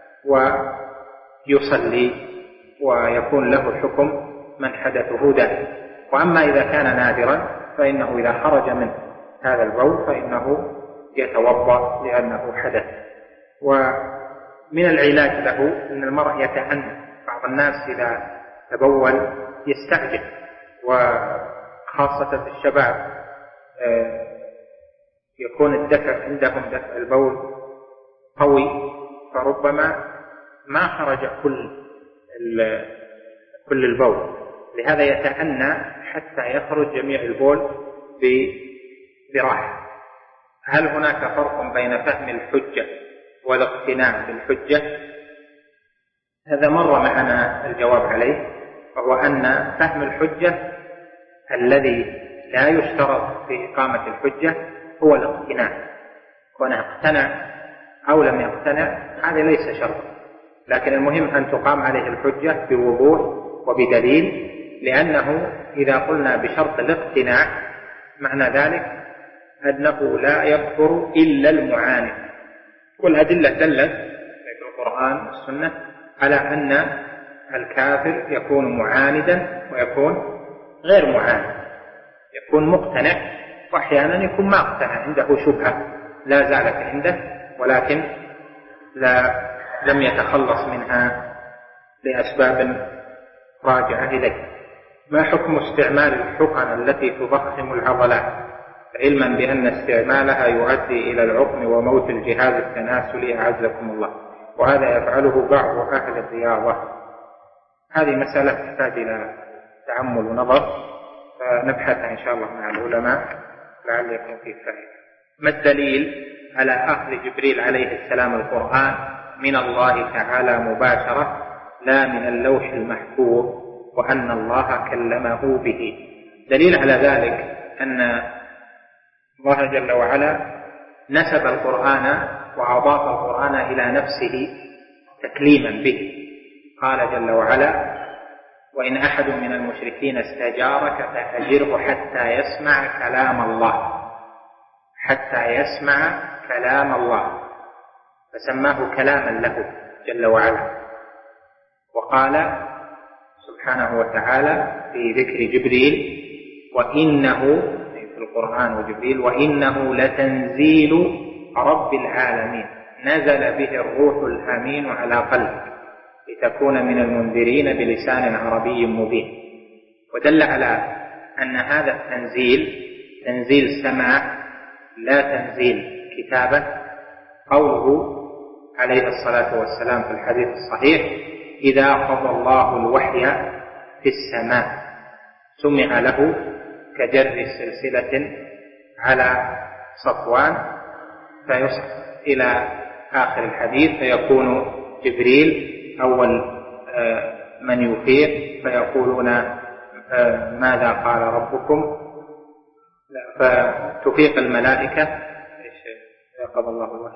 [SPEAKER 1] ويصلي ويكون له حكم من حدثه دائم. وأما إذا كان نادرا فإنه إذا خرج من هذا البول فإنه يتوضأ لأنه حدث. ومن العلاج له أن المرء يتأنى. بعض الناس إذا تبول يستعجل، وخاصة في الشباب يكون الدفع عندهم دفع البول قوي، فربما ما خرج كل كل البول، لهذا يتأنى حتى يخرج جميع البول براحة. هل هناك فرق بين فهم الحجة والاقتناع بالحجة؟ هذا مر معنا الجواب عليه، وهو أن فهم الحجة الذي لا يشترط في إقامة الحجة هو الاقتناع. كونه اقتنع أو لم يقتنع هذا ليس شرط، لكن المهم أن تقام عليه الحجة بوضوح وبدليل، لأنه إذا قلنا بشرط الاقتناع معنى ذلك أنه لا يكفر إلا المعاند. والأدلة دلت في القرآن والسنة على أن الكافر يكون معاندا ويكون غير معاند، يكون مقتنع وأحيانا يكون ما اقتنع، عنده شبهة لا زالت عنده ولكن لا لم يتخلص منها لأسباب راجعة إليه. ما حكم استعمال الحقن التي تضخم العضلات، علما بأن استعمالها يؤدي إلى العقم وموت الجهاز التناسلي أعزكم الله، وهذا يفعله بعض أهل الرياضة؟ هذه مسألة تحتاج إلى تأمل ونظر، فنبحث إن شاء الله مع العلماء لعل يكون فيه فائدة. ما الدليل على أخذ جبريل عليه السلام القرآن من الله تعالى مباشرة لا من اللوح المحفوظ وأن الله كلمه به؟ دليل على ذلك أن الله جل وعلا نسب القرآن وأضاف القرآن إلى نفسه تكليما به. قال جل وعلا: وإن أحد من المشركين استجارك فأجره حتى يسمع كلام الله، حتى يسمع كلام الله، فسماه كلاما له جل وعلا. وقال سبحانه وتعالى في ذكر جبريل: وإنه في القرآن وجبريل: وإنه لتنزيل رب العالمين نزل به الروح الأمين على قلبك لتكون من المنذرين بلسان عربي مبين. ودل على أن هذا التنزيل تنزيل سماع لا تنزيل كتابة قوله عليه الصلاة والسلام في الحديث الصحيح: إذا قضى الله الوحي في السماء سمع له كجر سلسلة على صفوان، فيصح إلى آخر الحديث، فيكون جبريل أول من يفيق فيقولون: ماذا قال ربكم؟ فتفيق الملائكة إذا قضى الله الوحي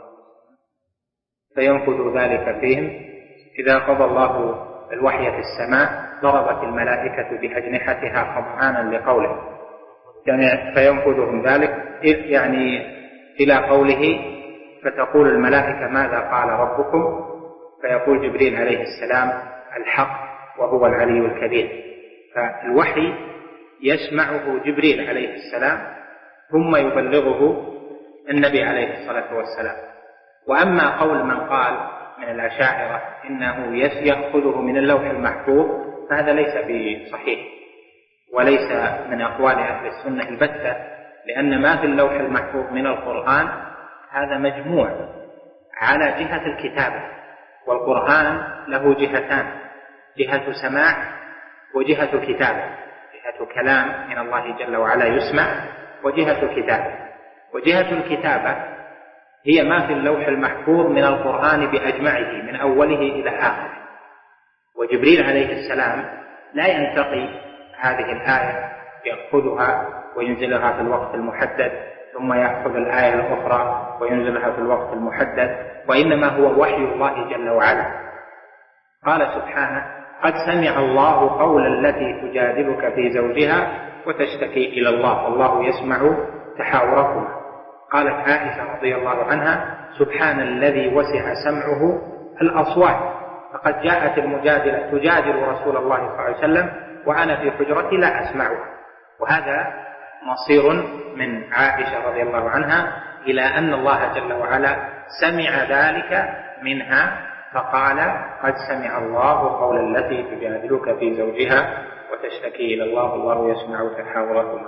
[SPEAKER 1] فينفذ ذلك فيهم. إذا قضى الله الوحي في السماء ضربت الملائكة بأجنحتها خضعانا لقوله، يعني فينفذهم ذلك، يعني إلى قوله: فتقول الملائكة ماذا قال ربكم؟ فيقول جبريل عليه السلام: الحق وهو العلي الكبير. فالوحي يسمعه جبريل عليه السلام ثم يبلغه النبي عليه الصلاة والسلام. وأما قول من قال من الأشاعرة إنه يأخذه من اللوح المحفوظ فهذا ليس بصحيح وليس من أقوال أهل السنة البتة، لأن ما في اللوح المحفوظ من القرآن هذا مجموع على جهة الكتابة، والقرآن له جهتان: جهة سماع وجهة كتابة، جهة كلام من الله جل وعلا يسمع، وجهة كتابة. وجهة الكتابة هي ما في اللوح المحفوظ من القرآن بأجمعه من أوله إلى آخره. وجبريل عليه السلام لا ينتقي هذه الآية يأخذها وينزلها في الوقت المحدد ثم يأخذ الآية الأخرى وينزلها في الوقت المحدد، وإنما هو وحي الله جل وعلا. قال سبحانه: قد سمع الله قول التي تجادلك في زوجها وتشتكي إلى الله والله يسمع تحاوركما. قالت عائشة رضي الله عنها: سبحان الذي وسع سمعه الأصوات، فقد جاءت المجادلة تجادل رسول الله صلى الله عليه وسلم وأنا في حجرتي لا أسمعها. وهذا مصير من عائشة رضي الله عنها إلى أن الله جل وعلا سمع ذلك منها فقال: قد سمع الله قول التي تجادلك في زوجها وتشتكي إلى الله والله يسمع تحاوركما.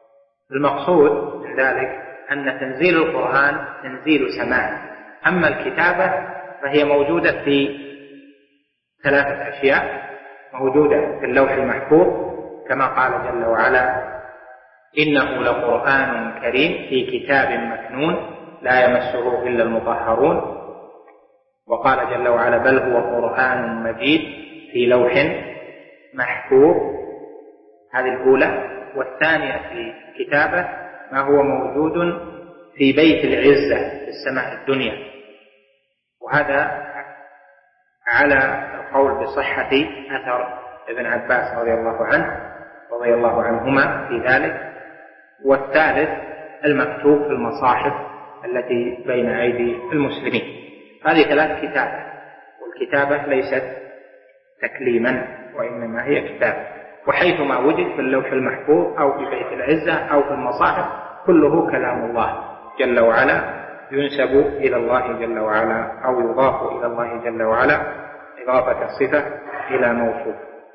[SPEAKER 1] المقصود من ذلك أن تنزيل القرآن تنزيل سماع. أما الكتابة فهي موجودة في ثلاثة أشياء: موجودة في اللوح المحفوظ كما قال جل وعلا: إنه لقرآن كريم في كتاب مكنون لا يمسه إلا المطهرون. وقال جل وعلا: بل هو قرآن مجيد في لوح محفوظ. هذه الأولى. والثانية في كتابة ما هو موجود في بيت العزة في السماء الدنيا، وهذا على القول بصحة أثر ابن عباس رضي الله عنه رضي الله عنهما في ذلك. والثالث المكتوب في المصاحف التي بين أيدي المسلمين. هذه ثلاث كتابة، والكتابة ليست تكليما وإنما هي كتابة. وحيثما وجد في اللوح المحفوظ أو في بيت العزة أو في المصاحف كله كلام الله جل وعلا ينسب إلى الله جل وعلا أو يضاف إلى الله جل وعلا إضافة الصفة إلى موصوف.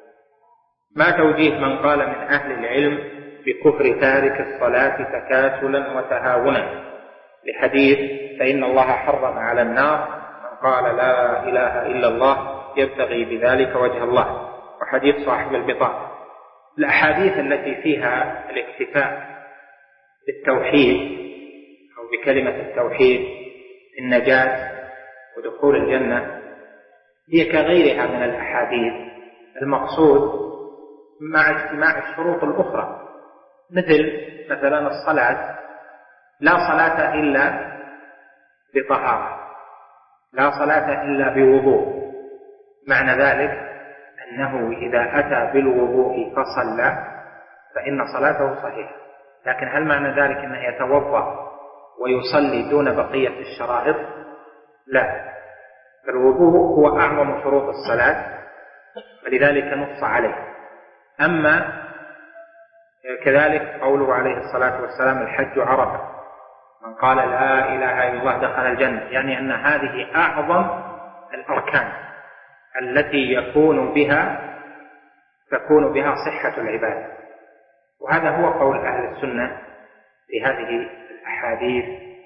[SPEAKER 1] ما توجيه من قال من أهل العلم بكفر تارك الصلاة تكاسلا وتهاونا لحديث: فإن الله حرم على النار من قال لا إله إلا الله يبتغي بذلك وجه الله، وحديث صاحب البطاقة. الأحاديث التي فيها الاكتفاء بالتوحيد أو بكلمة التوحيد في النجاة ودخول الجنة هي كغيرها من الأحاديث المقصود مع اجتماع الشروط الأخرى، مثل مثلا الصلاة، لا صلاة إلا بطهارة، لا صلاة إلا بوضوء، معنى ذلك أنه إذا أتى بالوضوء فصلى فإن صلاته صحيحة. لكن هل معنى ذلك أنه يتوضأ ويصلي دون بقية الشرائط؟ لا، الوضوء هو أعظم شروط الصلاة ولذلك نص عليه. أما كذلك قوله عليه الصلاة والسلام الحج عرفة، من قال لا إله إلا الله دخل الجنة، يعني أن هذه أعظم الأركان التي يكون بها تكون بها صحة العبادة. وهذا هو قول أهل السنة في هذه الأحاديث،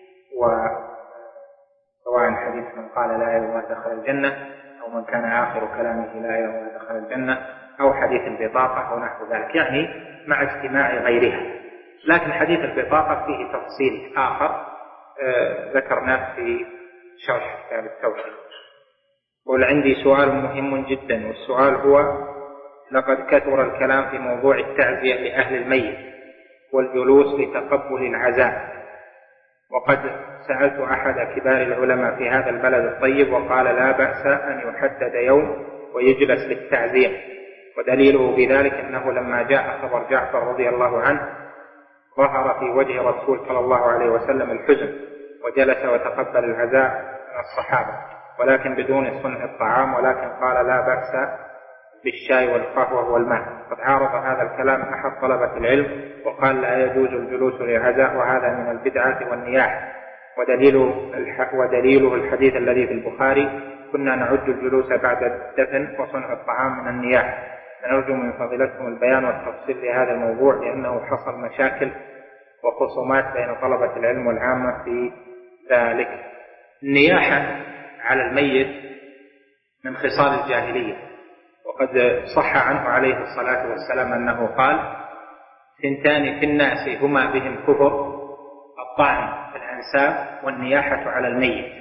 [SPEAKER 1] وسواء حديث من قال لا إله إلا الله دخل الجنة، أو من كان آخر كلامه لا إله إلا الله دخل الجنة، أو حديث البطاقة ونحو ذلك، يعني مع اجتماع غيرها. لكن حديث البطاقة فيه تفصيل آخر آه ذكرناه في شرح كتاب التوحيد. قل عندي سؤال مهم جدا، والسؤال هو: لقد كثر الكلام في موضوع التعزية لأهل الميت والجلوس لتقبل العزاء، وقد سألت أحد كبار العلماء في هذا البلد الطيب وقال لا بأس أن يحدد يوم ويجلس للتعزية، ودليله بذلك أنه لما جاء خبر جعفر رضي الله عنه ظهر في وجه الرسول صلى الله عليه وسلم الحزن، وجلس وتقبل العزاء من الصحابة، ولكن بدون صنع الطعام، ولكن قال لا بأس بالشاي والقهوة والماء. قد عارض هذا الكلام أحد طلبة العلم وقال لا يجوز الجلوس للعزاء وهذا من البدعة والنياح، ودليله, ودليله الحديث الذي في البخاري: كنا نعد الجلوس بعد الدفن وصنع الطعام من النياح. نرجو من فضيلتكم البيان والتفصيل لهذا الموضوع، لأنه حصل مشاكل وخصومات بين طلبة العلم والعامة في ذلك. النياحة على الميت من خصال الجاهلية، وقد صح عنه عليه الصلاة والسلام أنه قال: ثنتان في الناس هما بهم كفر، الطعن في الأنساب والنياحة على الميت.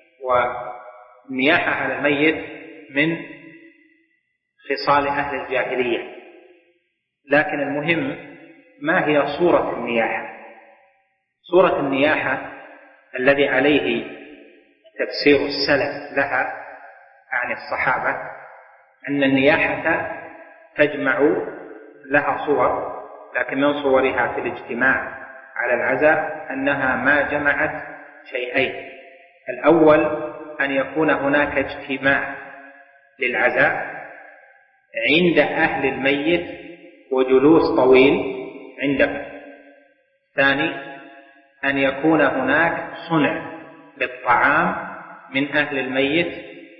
[SPEAKER 1] والنياحة على الميت من خصال أهل الجاهلية، لكن المهم ما هي صورة النياحة؟ صورة النياحة الذي عليه تفسير السلف لها عن الصحابة أن النياحة تجمع لها صور، لكن من صورها في الاجتماع على العزاء أنها ما جمعت شيئين: الأول أن يكون هناك اجتماع للعزاء عند أهل الميت وجلوس طويل عندهم. ثاني أن يكون هناك صنع للطعام من أهل الميت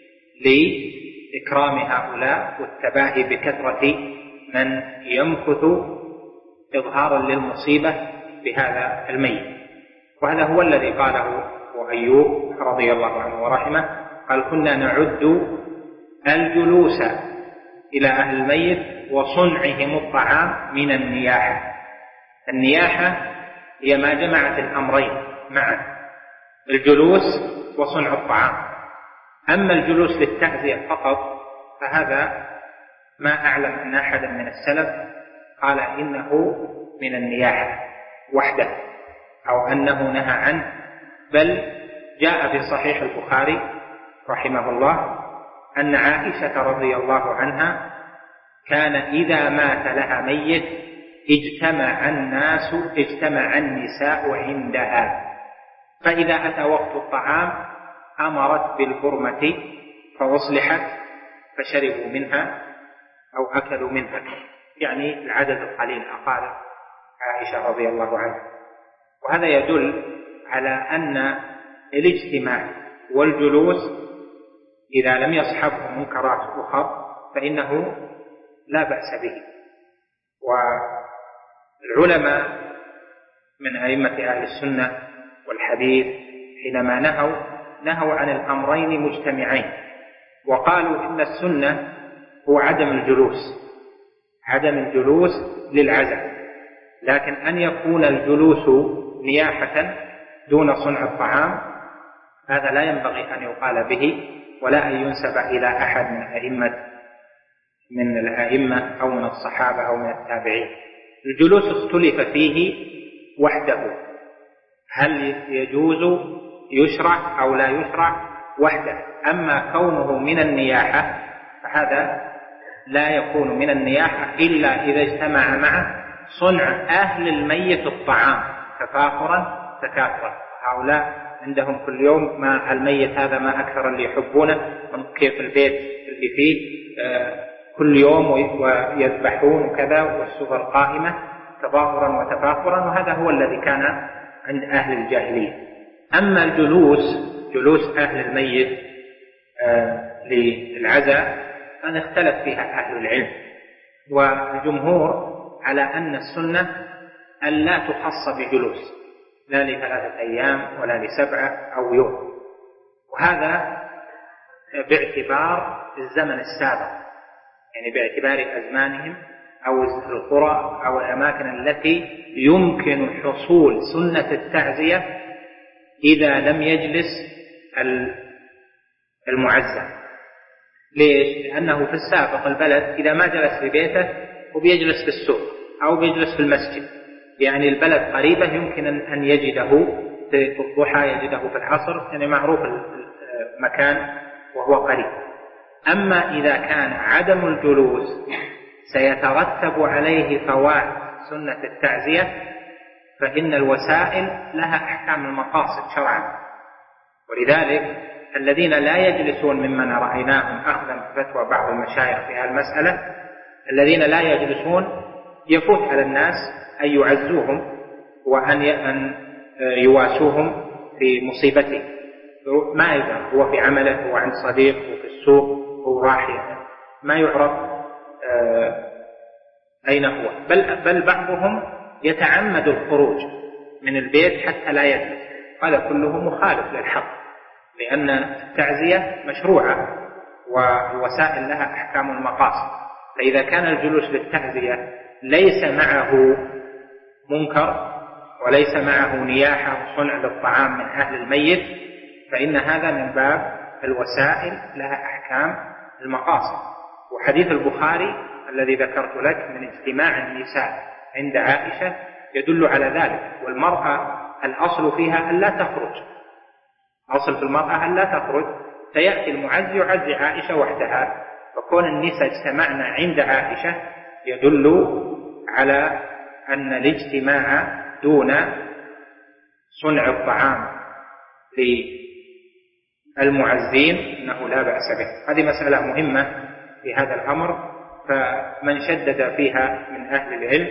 [SPEAKER 1] لإكرام هؤلاء والتباهي بكثرة من يمكث إظهارا للمصيبة بهذا الميت. وهذا هو الذي قاله أيوب رضي الله عنه ورحمه، قال: كنا نعد الجلوس إلى أهل الميت وصنعهم الطعام من النياحة. النياحة هي ما جمعت الأمرين معا، الجلوس وصنع الطعام. أما الجلوس للتعزية فقط فهذا ما أعلم أن أحدا من السلف قال إنه من النياحة وحده أو أنه نهى عنه، بل جاء في صحيح البخاري رحمه الله أن عائشة رضي الله عنها كان إذا مات لها ميت اجتمع الناس اجتمع النساء عندها، فإذا أتى وقت الطعام أمرت بالبرمة فأصلحت فشربوا منها أو أكلوا منها، يعني العدد القليل أقارب عائشة رضي الله عنها. وهذا يدل على أن الاجتماع والجلوس إذا لم يصحبه منكرات أخرى فإنه لا بأس به. والعلماء من أئمة أهل السنة والحديث حينما نهوا نهوا عن الأمرين مجتمعين، وقالوا إن السنة هو عدم الجلوس عدم الجلوس للعزاء. لكن أن يكون الجلوس نياحة دون صنع الطعام هذا لا ينبغي أن يقال به، ولا أن ينسب إلى أحد من أئمة من الأئمة أو من الصحابة أو من التابعين. الجلوس اختلف فيه وحده، هل يجوز يشرع أو لا يشرع وحده. أما كونه من النياحة فهذا لا يكون من النياحة إلا إذا اجتمع معه صنع أهل الميت الطعام تفاخرا تكاثرا. هؤلاء عندهم كل يوم ما الميت هذا ما أكثر اللي يحبونه، من كيف البيت اللي فيه كل يوم ويذبحون وكذا والسفر قائمة تظاهرا وتفاخرا، وهذا هو الذي كان عند أهل الجاهلية. أما الجلوس جلوس أهل الميت للعزاء فأن اختلف فيها أهل العلم، والجمهور على أن السنة أن لا تخص بجلوس، لا لثلاثة أيام ولا لسبعة أو يوم، وهذا باعتبار الزمن السابق، يعني باعتبار أزمانهم أو القرى أو الأماكن التي يمكن حصول سنة التعزية إذا لم يجلس المعزى. ليش؟ لأنه في السابق البلد إذا ما جلس في بيته وبيجلس في السوق أو بيجلس في المسجد، يعني البلد قريبة يمكن أن يجده في الضحى، يجده في العصر، يعني معروف المكان وهو قريب. أما إذا كان عدم الجلوس سيترتب عليه فوات سنة التعزية فإن الوسائل لها أحكام المقاصد شرعا، ولذلك الذين لا يجلسون ممن رأيناهم أخذا بفتوى بعض المشايخ في هذه المسألة، الذين لا يجلسون يفوت على الناس أن يعزوهم وأن يواسوهم في مصيبته، ما يدري هو في عمله، هو عند صديق، هو في السوق، هو راحي، ما يعرف أين هو. بل, بل بعضهم يتعمد الخروج من البيت حتى لا يجلس، هذا كله مخالف للحق، لأن التعزية مشروعة والوسائل لها أحكام المقاصد. فإذا كان الجلوس للتعزية ليس معه منكر وليس معه نياحة وصنع للطعام من أهل الميت فإن هذا من باب الوسائل لها أحكام المقاصد. وحديث البخاري الذي ذكرت لك من اجتماع النساء عند عائشة يدل على ذلك. والمرأة الأصل فيها أن لا تخرج، أصل في المرأة أن لا تخرج، فيأتي المعزي يعزي عائشة وحدها، فكون النساء اجتمعنا عند عائشة يدل على أن الاجتماع دون صنع الطعام للمعزين أنه لا بأس به. هذه مسألة مهمة في هذا الأمر، فمن شدد فيها من أهل العلم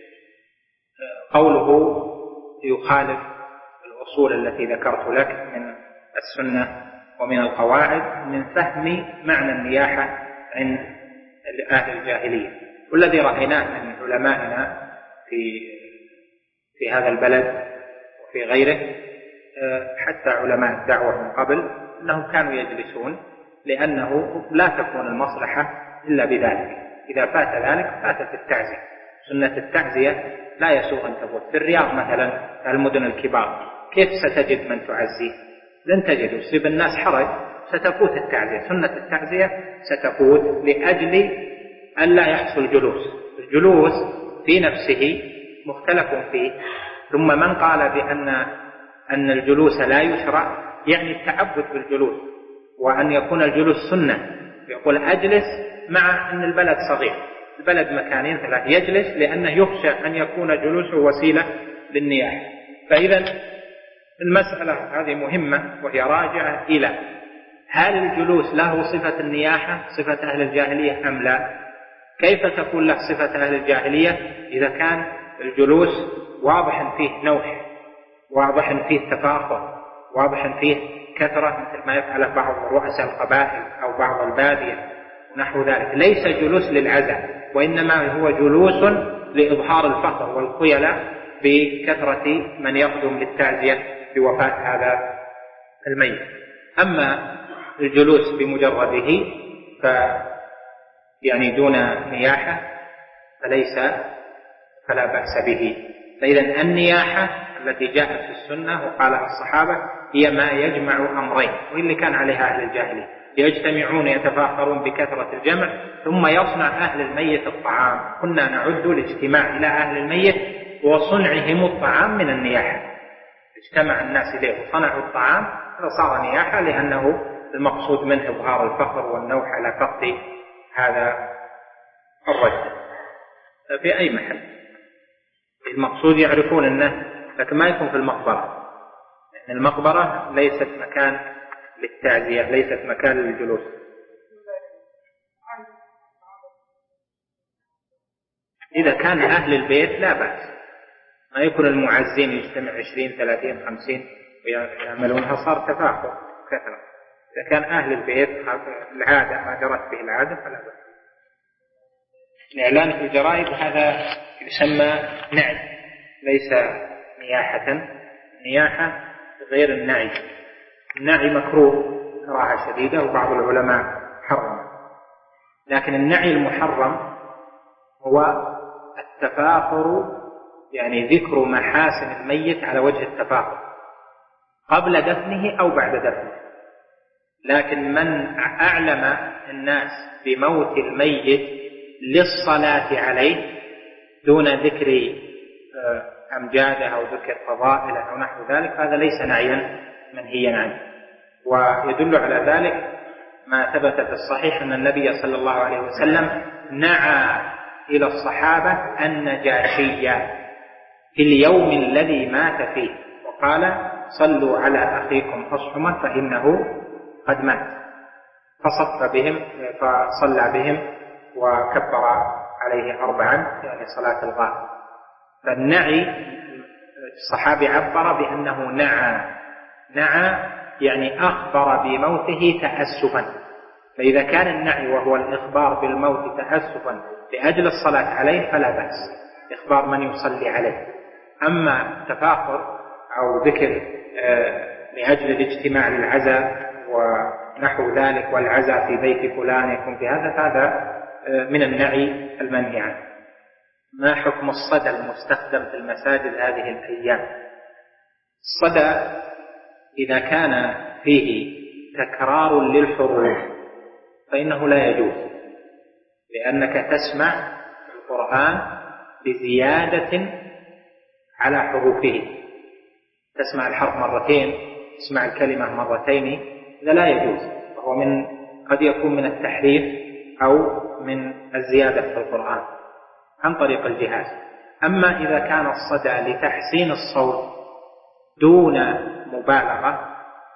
[SPEAKER 1] قوله يخالف الأصول التي ذكرت لك من السنة ومن القواعد من فهم معنى النياحة عند أهل الجاهلية. والذي رأيناه من علمائنا في في هذا البلد وفي غيره حتى علماء الدعوة من قبل أنهم كانوا يجلسون، لأنه لا تكون المصلحة إلا بذلك. إذا فات ذلك فاتت التعزية. سنة التعزية لا يسوغ أن تفوت. في الرياض مثلا المدن الكبار كيف ستجد من تعزيه؟ لن تجد، يصيب الناس حرج، ستفوت التعزية. سنة التعزية ستفوت لأجل ألا يحصل جلوس. الجلوس في نفسه مختلف فيه. ثم من قال بأن أن الجلوس لا يشرع يعني التعبد بالجلوس، وأن يكون الجلوس سنة، يقول أجلس مع أن البلد صغير، البلد مكانين ثلاث، يجلس لأنه يخشى أن يكون جلوسه وسيلة للنياحة. فإذا المسألة هذه مهمة، وهي راجعة إلى هل الجلوس له صفة النياحة صفة أهل الجاهلية أم لا؟ كيف تكون له صفة أهل الجاهلية إذا كان الجلوس واضح فيه نوح، واضح فيه تفاخر، واضح فيه كثرة مثل ما يفعل بعض رؤساء القبائل أو بعض البادية ونحو ذلك. ليس جلوس للعزاء، وإنما هو جلوس لإظهار الفخر والخيلاء بكثرة من يقدم للتعزية بوفاة هذا الميت. أما الجلوس بمجرده ف يعني دون نياحة فليس فلا بأس به. فإذا النياحة التي جاءت في السنة وقالها الصحابة هي ما يجمع أمرين، واللي كان عليها أهل الجاهلية، يجتمعون يتفاخرون بكثرة الجمع ثم يصنع أهل الميت الطعام. كنا نعد الاجتماع إلى أهل الميت وصنعهم الطعام من النياحة، اجتمع الناس إليه وصنعوا الطعام فصار نياحة، لأنه المقصود منه إظهار الفخر والنوح على فقد هذا الرجل في أي محل. المقصود يعرفون أنه، لكن ما يكون في المقبرة، لأن المقبرة ليست مكان للتعزية، ليست مكان للجلوس. إذا كان أهل البيت لا بأس، ما يكون المعزين يجتمع عشرين ثلاثين خمسين ويعملونها، صار تفاخر كثرة. إذا كان أهل البيت العادة ما جرت به العادة فلا بأس. الإعلان في الجرائد هذا يسمى نعي، ليس نياحة. نياحة غير النعي. النعي مكروه كراهة شديدة وبعض العلماء حرم، لكن النعي المحرم هو التفاخر، يعني ذكر محاسن الميت على وجه التفاخر قبل دفنه أو بعد دفنه. لكن من أعلم الناس بموت الميت للصلاة عليه دون ذكر أمجاده أو ذكر فضائله أو نحو ذلك، هذا ليس نعيا منهيا عنه. ويدل على ذلك ما ثبت في الصحيح أن النبي صلى الله عليه وسلم نعى إلى الصحابة النجاشية في اليوم الذي مات فيه، وقال صلوا على أخيكم أصحمة فإنه قد مات، فصف بهم فصلى بهم وكبر عليه أربعا، يعني صلاة الغائب. فالنعي الصحابي عبر بأنه نعى، نعى يعني أخبر بموته تأسفا. فإذا كان النعي وهو الإخبار بالموت تأسفا لأجل الصلاة عليه فلا بأس، إخبار من يصلي عليه. أما تفاخر أو ذكر لأجل الاجتماع للعزاء ونحو ذلك، والعزاء في بيت فلان يكون في هذا، هذا من النعي المنهي عنه. ما حكم الصدى المستخدم في المساجد هذه الأيام؟ الصدى إذا كان فيه تكرار للحروف فإنه لا يجوز، لأنك تسمع القرآن بزيادة على حروفه. تسمع الحرف مرتين، تسمع الكلمة مرتين، هذا لا يجوز، وهو من قد يكون من التحريف أو من الزيادة في القرآن عن طريق الجهاز. أما إذا كان الصدى لتحسين الصوت دون مبالغة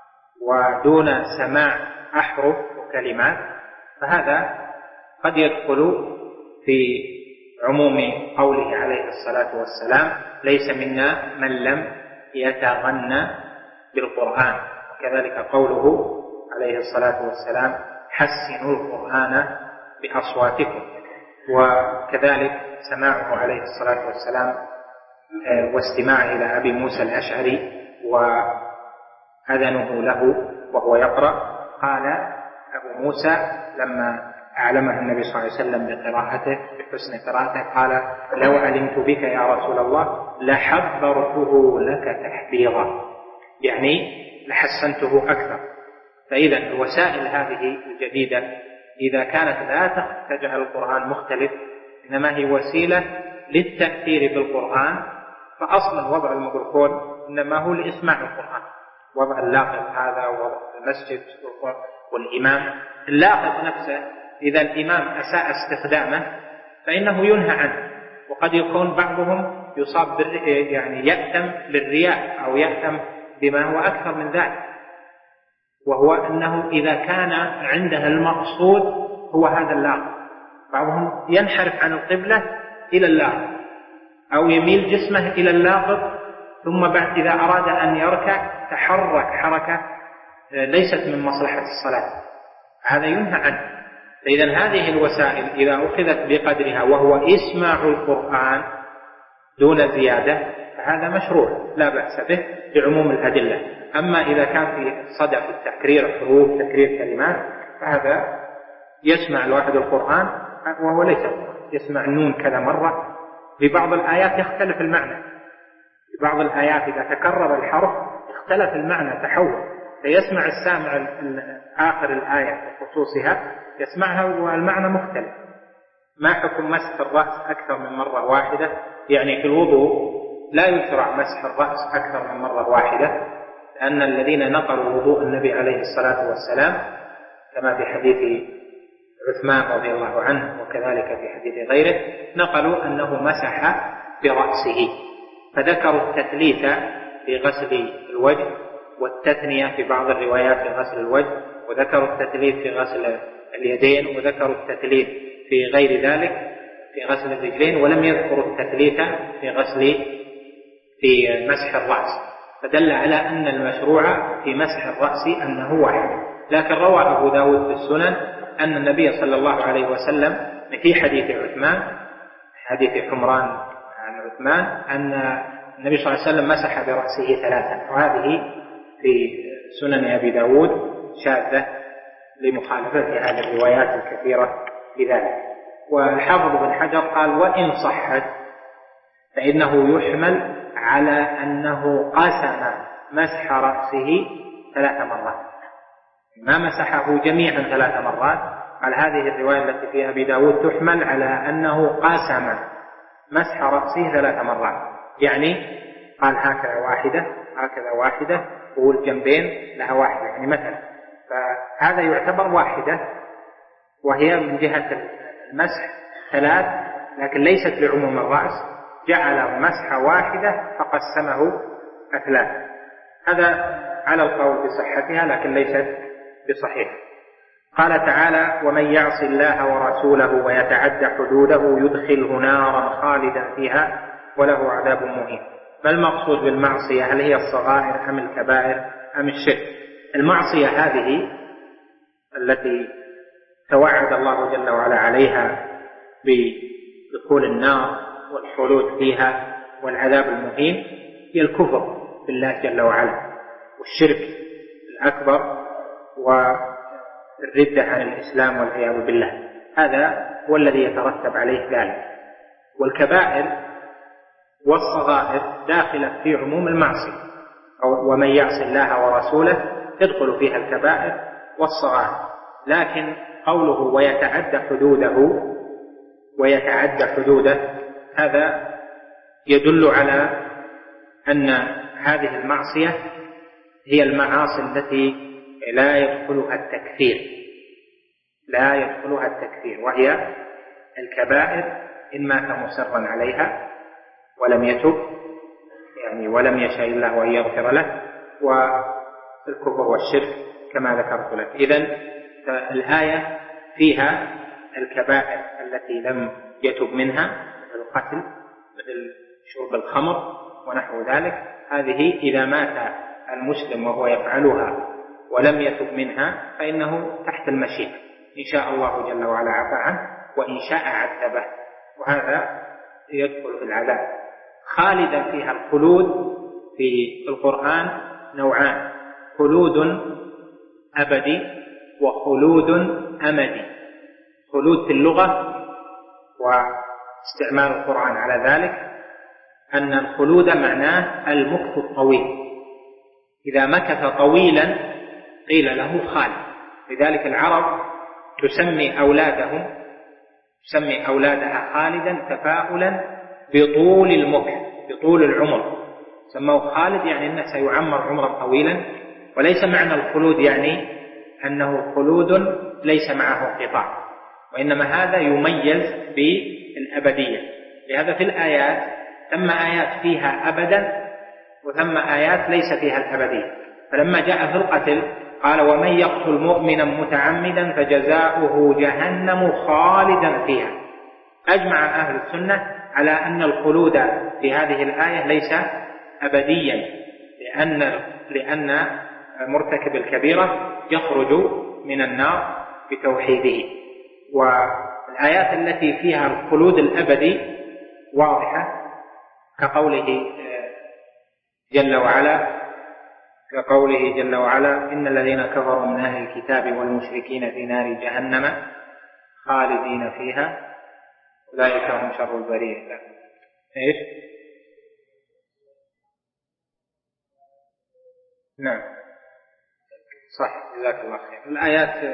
[SPEAKER 1] ودون سماع أحرف وكلمات، فهذا قد يدخل في عموم قوله عليه الصلاة والسلام ليس منا من لم يتغنى بالقرآن، وكذلك قوله عليه الصلاة والسلام حسنوا القرآن بأصواتكم، وكذلك سماعه عليه الصلاة والسلام واستماعه إلى أبي موسى الأشعري وأذنه له وهو يقرأ. قال أبو موسى لما أعلمه النبي صلى الله عليه وسلم بقراءته بحسن قراءته قال لو علمت بك يا رسول الله لحبرته لك تحبيرا، يعني لحسنته أكثر. فإذا الوسائل هذه الجديدة إذا كانت لا تجعل القرآن مختلف، إنما هي وسيلة للتأثير بالقرآن، فأصلا وضع الميكروفون إنما هو لإسماع القرآن، وضع اللاقط هذا ووضع المسجد والإمام. اللاقط نفسه إذا الإمام أساء استخدامه فإنه ينهى عنه، وقد يكون بعضهم يصاب يعني يأتم للرياء أو يأتم بما هو أكثر من ذلك، وهو أنه إذا كان عنده المقصود هو هذا اللاقط، بعضهم ينحرف عن القبلة إلى اللاقط أو يميل جسمه إلى اللاقط، ثم بعد إذا أراد أن يركع تحرك حركة ليست من مصلحة الصلاة، هذا ينهى عنه. فإذا هذه الوسائل إذا أخذت بقدرها وهو إسماع القرآن دون زيادة فهذا مشروع لا بأس به بعموم الأدلة. أما إذا كان في صدى في التكرير حروف تكرير كلمات فهذا يسمع الواحد القرآن وهو ليس القرآن. يسمع النون كذا مرة. في بعض الآيات يختلف المعنى، في بعض الآيات إذا تكرر الحرف اختلف المعنى تحول، فيسمع السامع آخر الآية بخصوصها يسمعها والمعنى مختلف. ما حكم مسح الرأس أكثر من مرة واحدة؟ يعني في الوضوء لا يشرع مسح الرأس أكثر من مرة واحدة، لأن الذين نقلوا وضوء النبي عليه الصلاة والسلام كما في حديث عثمان رضي الله عنه وكذلك في حديث غيره نقلوا أنه مسح برأسه، فذكروا التثليث في غسل الوجه والتثنية في بعض الروايات في غسل الوجه، وذكروا التثليث في غسل اليدين، وذكروا التثليث في غير ذلك في غسل الرجلين، ولم يذكروا التثليث في غسل في مسح الرأس، فدل على أن المشروع في مسح الرأس أنه واحد. لكن روى أبو داود في السنن أن النبي صلى الله عليه وسلم في حديث عثمان حديث حمران عن عثمان أن النبي صلى الله عليه وسلم مسح برأسه ثلاثا، وهذه في سنن أبي داود شاذة لمخالفة هذه الروايات الكثيرة بذلك. والحافظ بن حجر قال وإن صحت فإنه يحمل على أنه قسم مسح رأسه ثلاث مرات، ما مسحه جميعا ثلاث مرات. على هذه الرواية التي في أبي داود تحمل على أنه قسم مسح رأسه ثلاث مرات، يعني قال هكذا واحدة هكذا واحدة والجنبين لها واحدة، يعني مثلا فهذا يعتبر واحدة، وهي من جهة المسح ثلاث لكن ليست لعموم الرأس، جعل مسح واحدة فقسمه أثلاث. هذا على القول بصحتها لكن ليست بصحيح. قال تعالى ومن يعص الله ورسوله ويتعد حدوده يدخله نارا خالدا فيها وله عذاب مهين. ما المقصود بالمعصية؟ هل هي الصغائر أم الكبائر أم الشرك؟ المعصية هذه التي توعد الله جل وعلا عليها بدخول النار والخلود فيها والعذاب المهين هي الكفر بالله جل وعلا والشرك الأكبر والردة عن الإسلام والعياذ بالله، هذا هو الذي يترتب عليه ذلك. والكبائر والصغائر داخلة في عموم المعصية، أو ومن يعص الله ورسوله تدخل فيها الكبائر والصغائر، لكن قوله ويتعدى حدوده ويتعدى حدوده هذا يدل على أن هذه المعصية هي المعاصي التي لا يدخلها التكفير لا يدخلها التكفير وهي الكبائر إن مات مصرا عليها ولم يتب يعني ولم يشاء الله أن يغفر له، والكفر والشرك كما ذكرت لك. إذن الآية فيها الكبائر التي لم يتب منها مثل القتل مثل شرب الخمر ونحو ذلك، هذه إذا مات المسلم وهو يفعلها ولم يتب منها فإنه تحت المشيئة، إن شاء الله جل وعلا عفا عنه وإن شاء عذبه، وهذا يدخل في العذاب. خالدا فيها الخلود في القرآن نوعان، خلود أبدي وخلود أمدي. خلود في اللغة واستعمال القرآن على ذلك أن الخلود معناه المكث الطويل، إذا مكث طويلا قيل له خالد. لذلك العرب تسمي أولادهم تسمي أولادها خالدا تفاؤلا بطول المكث بطول العمر، سموه خالد يعني أنه سيعمر عمرا طويلا، وليس معنى الخلود يعني أنه خلود ليس معه انقطاع، وإنما هذا يميز بالأبدية. لهذا في الآيات ثم آيات فيها أبدا وثم آيات ليس فيها الأبدية. فلما جاء في القتل قال ومن يقتل مؤمنا متعمدا فجزاؤه جهنم خالدا فيها. أجمع أهل السنة على أن الخلود في هذه الآية ليس أبديا، لأن لأن مرتكب الكبيرة يخرج من النار بتوحيده. والآيات التي فيها الخلود الأبدي واضحة كقوله جل وعلا كقوله جل وعلا إن الذين كفروا من أهل الكتاب والمشركين في نار جهنم خالدين فيها أولئك هم شر البرية. لا. إيش؟ نعم صح، جزاك الله خير. الآيات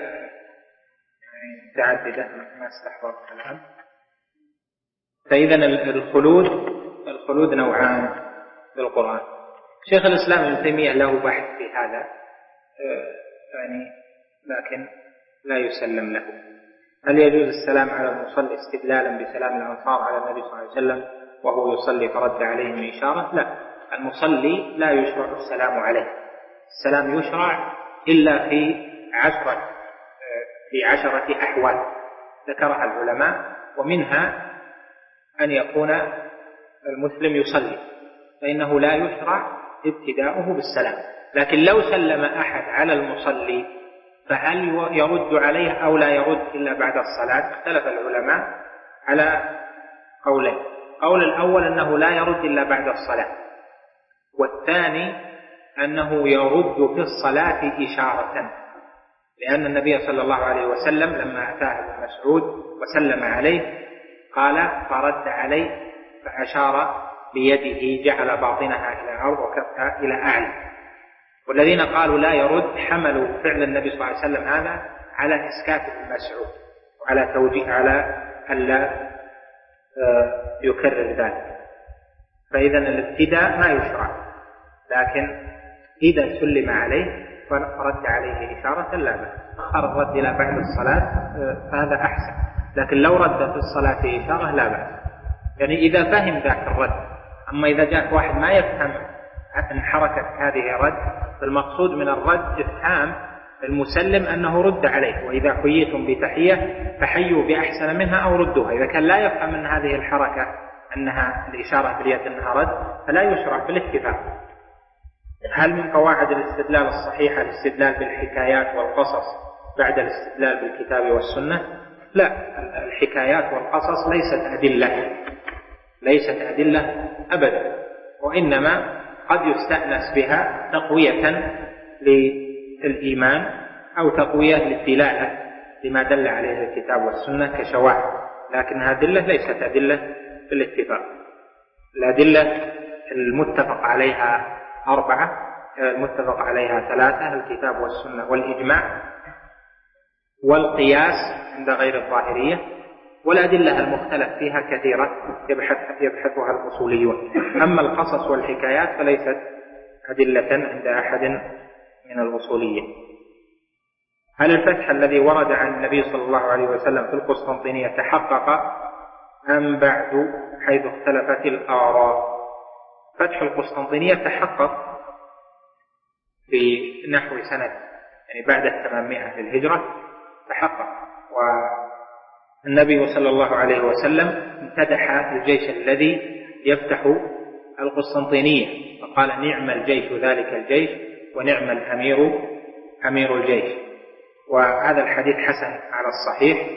[SPEAKER 1] يعني متعددة ما استحضرت الآن. فإذا الخلود الخلود نوعان بالقرآن. شيخ الإسلام ابن تيمية له بحث في هذا يعني، لكن لا يسلم له. هل يجوز السلام على المصلي استدلالا بسلام الأنصار على النبي صلى الله عليه وسلم وهو يصلي فرد عليهم إشارة؟ لا، المصلي لا يشرع السلام عليه. السلام يشرع إلا في عشرة في عشرة أحوال ذكرها العلماء، ومنها أن يكون المسلم يصلي فإنه لا يشرع ابتداؤه بالسلام. لكن لو سلم أحد على المصلي فهل يرد عليه أو لا يرد إلا بعد الصلاة؟ اختلف العلماء على قولين. قول الأول أنه لا يرد إلا بعد الصلاة، والثاني أنه يرد في الصلاة إشارة، لأن النبي صلى الله عليه وسلم لما أتاه ابن مسعود وسلم عليه قال فرد عليه فأشار بيده جعل باطنها إلى الأرض وكفها إلى أعلى. والذين قالوا لا يرد حملوا فعل النبي صلى الله عليه وسلم هذا على إسكات ابن مسعود وعلى توجيه على ألا يكرر ذلك. فإذا الابتداء ما يشرع، لكن إذا سلم عليه فرد عليه إشارة لا بأس. أخر الرد إلى بعد الصلاة فهذا أحسن، لكن لو رد في الصلاة إشارة لا بأس، يعني إذا فهم ذاك الرد. أما إذا جاء واحد ما يفهم أن حركة هذه رد، فالمقصود من الرد إفهام المسلم أنه رد عليه، وإذا حييتم بتحية فحيوا بأحسن منها أو ردوها. إذا كان لا يفهم من هذه الحركة أنها الإشارة باليد أنها رد فلا يشرع بالاتفاق. هل من قواعد الاستدلال الصحيحة الاستدلال بالحكايات والقصص بعد الاستدلال بالكتاب والسنة؟ لا، الحكايات والقصص ليست أدلة ليست أدلة أبدا، وإنما قد يستأنس بها تقوية للإيمان أو تقوية للدلالة لما دل عليه الكتاب والسنة كشواهد، لكنها أدلة ليست أدلة بالاتفاق. الأدلة المتفق عليها أربعة، المتفق عليها ثلاثة: الكتاب والسنة والإجماع والقياس عند غير الظاهرية، والأدلة المختلف فيها كثيرة يبحث يبحثها الأصوليون. أما القصص والحكايات فليست أدلة عند أحد من الأصوليين. هل الفتح الذي ورد عن النبي صلى الله عليه وسلم في القسطنطينية تحقق أم بعد حيث اختلفت الآراء؟ فتح القسطنطينية تحقق في نحو سنة يعني بعد الثمانمائة للهجرة تحقق، والنبي صلى الله عليه وسلم امتدح الجيش الذي يفتح القسطنطينية فقال نعم الجيش ذلك الجيش ونعم الأمير أمير الجيش. وهذا الحديث حسن على الصحيح،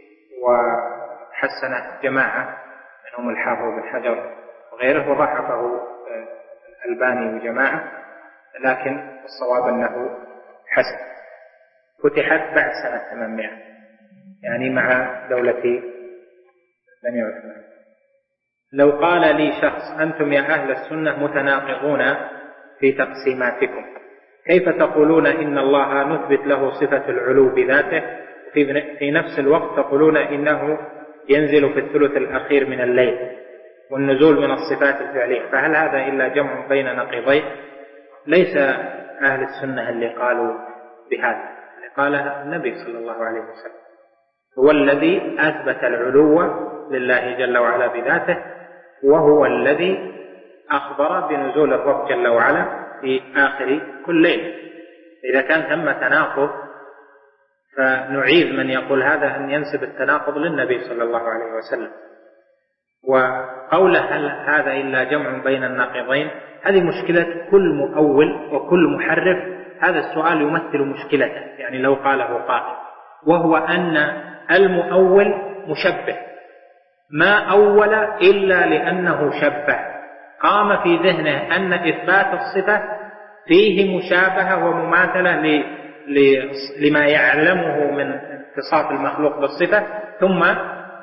[SPEAKER 1] وحسنه جماعة منهم الحافظ بن حجر وغيره، وضعفه الألباني وجماعة، لكن الصواب أنه حسن. فتحت بعد سنة ثمانمائة يعني مع دولة بني عثمان. لو قال لي شخص أنتم يا أهل السنة متناقضون في تقسيماتكم، كيف تقولون إن الله نثبت له صفة العلو بذاته في نفس الوقت تقولون إنه ينزل في الثلث الأخير من الليل والنزول من الصفات الفعلية؟ فهل هذا إلا جمع بين نقيضين؟ ليس أهل السنة اللي قالوا بهذا، اللي قالها النبي صلى الله عليه وسلم، هو الذي أثبت العلو لله جل وعلا بذاته، وهو الذي أخبر بنزول الرب جل وعلا في آخر كل ليلة. إذا كان ثم تناقض فنعيذ من يقول هذا أن ينسب التناقض للنبي صلى الله عليه وسلم. وقوله هل هذا إلا جمع بين الناقضين، هذه مشكلة كل مؤول وكل محرف. هذا السؤال يمثل مشكلته، يعني لو قاله قائل، وهو أن المؤول مشبه ما أول إلا لأنه شبه، قام في ذهنه أن إثبات الصفة فيه مشابهة ومماثلة لما يعلمه من اتصاف المخلوق بالصفة، ثم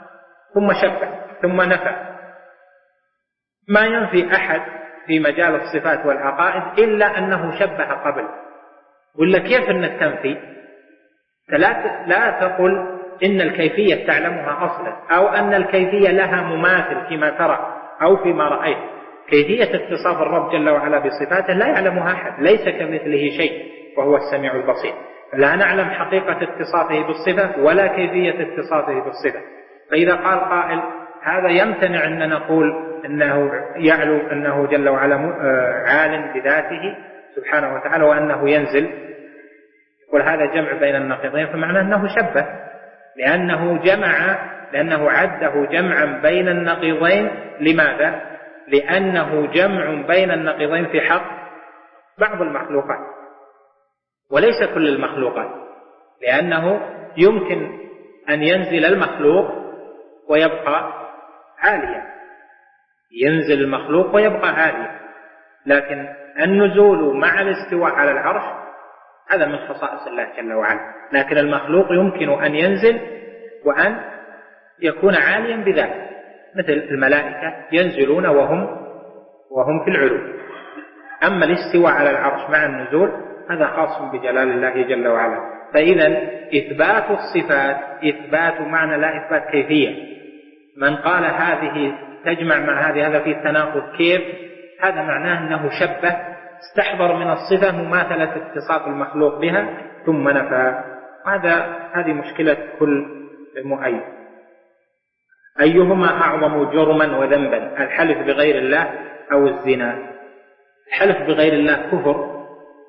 [SPEAKER 1] ثم شبه ثم نفى. ما ينفي أحد في مجال الصفات والعقائد إلا أنه شبه قبل. ولا كيف أنك تنفي؟ لا تقل إن الكيفية تعلمها أصلا، أو أن الكيفية لها مماثل فيما ترى أو فيما رأيت. كيفية اتصاف الرب جل وعلا بصفاته لا يعلمها أحد، ليس كمثله شيء وهو السميع البصير. لا نعلم حقيقة اتصافه بالصفة ولا كيفية اتصافه بالصفة. فإذا قال قائل هذا يمتنع أن نقول أنه يعلو، أنه جل وعلا عال بذاته سبحانه وتعالى وأنه ينزل، يقول هذا جمع بين النقيضين، فمعناه أنه شبه، لأنه جمع، لأنه عده جمعا بين النقيضين. لماذا؟ لأنه جمع بين النقيضين في حق بعض المخلوقات وليس كل المخلوقات، لأنه يمكن أن ينزل المخلوق ويبقى عاليا، ينزل المخلوق ويبقى عاليا، لكن النزول مع الاستواء على العرش هذا من خصائص الله جل وعلا. لكن المخلوق يمكن أن ينزل وأن يكون عاليا بذاته، مثل الملائكة ينزلون وهم وهم في العلو. أما الاستواء على العرش مع النزول هذا خاص بجلال الله جل وعلا. فإذا إثبات الصفات إثبات معنى لا إثبات كيفية. من قال هذه تجمع مع هذه هذا في تناقض كيف، هذا معناه أنه شبه، استحضر من الصفة مماثلة اتصاف المخلوق بها ثم نفى. هذا هذه مشكلة كل مؤيد. أيهما أعظم جرما وذنبا، الحلف بغير الله أو الزنا؟ الحلف بغير الله كفر،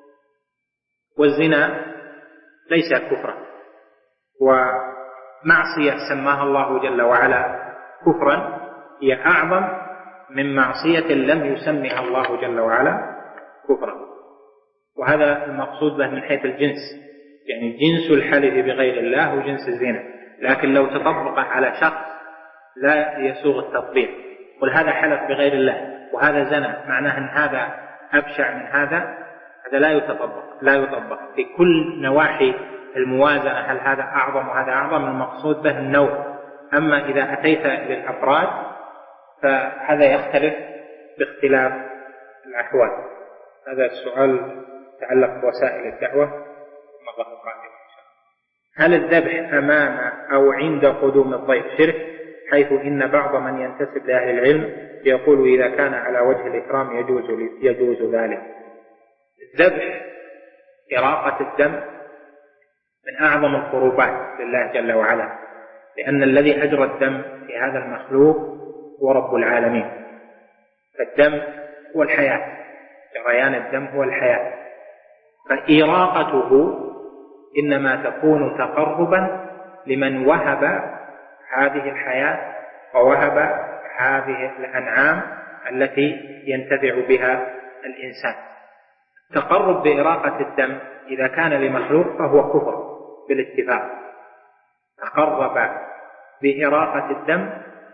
[SPEAKER 1] والزنا ليس كفرا، ومعصية سماها الله جل وعلا كفرا هي أعظم من معصية لم يسمها الله جل وعلا كفرا. وهذا المقصود به من حيث الجنس، يعني جنس الحلف بغير الله وجنس الزنا. لكن لو تطبق على شخص لا يسوغ التطبيق، قل هذا حلف بغير الله وهذا زنا، معناه أن هذا أبشع من هذا، هذا لا يتطبق لا يطبق في كل نواحي الموازنة. هل هذا أعظم وهذا أعظم؟ المقصود به النوع. أما إذا أتيت للأفراد فهذا يختلف باختلاف الأحوال. هذا السؤال يتعلق بوسائل الدعوة مرة قادمة. هل الذبح أمام أو عند قدوم الضيف شرك؟ حيث إن بعض من ينتسب لأهل العلم يقول إذا كان على وجه الإكرام يجوز يجوز ذلك. الذبح إراقة الدم من أعظم القربات لله جل وعلا، لأن الذي أجرى الدم في هذا المخلوق هو رب العالمين. فالدم هو الحياة، جريان الدم هو الحياة، فإراقته إنما تكون تقربا لمن وهب هذه الحياة ووهب هذه الأنعام التي ينتفع بها الإنسان. التقرب بإراقة الدم إذا كان لمخلوق فهو كفر بالاتفاق. تقرب بإراقة الدم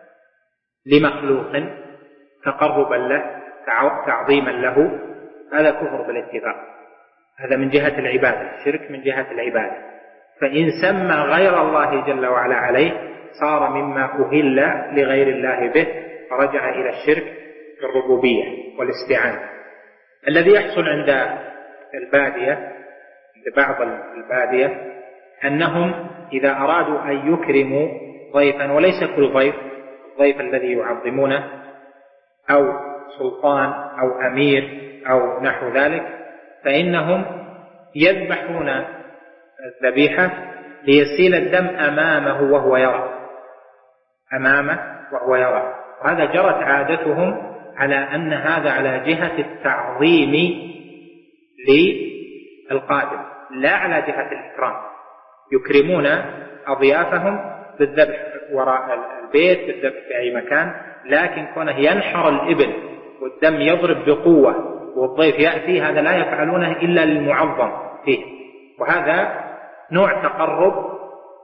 [SPEAKER 1] لمخلوق تقربا له تعظيما له، هذا كفر بالاتفاق. هذا من جهة العبادة، الشرك من جهة العبادة. فإن سمى غير الله جل وعلا عليه صار مما أهل لغير الله به، فرجع إلى الشرك في الربوبية والاستعانة. الذي يحصل عند البادية، عند بعض البادية، أنهم إذا أرادوا أن يكرموا ضيفا، وليس كل ضيف، الضيف الذي يعظمونه أو سلطان أو أمير أو نحو ذلك، فإنهم يذبحون الذبيحة ليسيل الدم أمامه وهو يرى أمامه وهو يرى. وهذا جرت عادتهم على أن هذا على جهة التعظيم للقادم لا على جهة الإكرام. يكرمون أضيافهم بالذبح وراء البيت، بالذبح في أي مكان، لكن كونه ينحر الإبل والدم يضرب بقوة والضيف يأتي، هذا لا يفعلونه إلا للمعظم فيه. وهذا نوع تقرب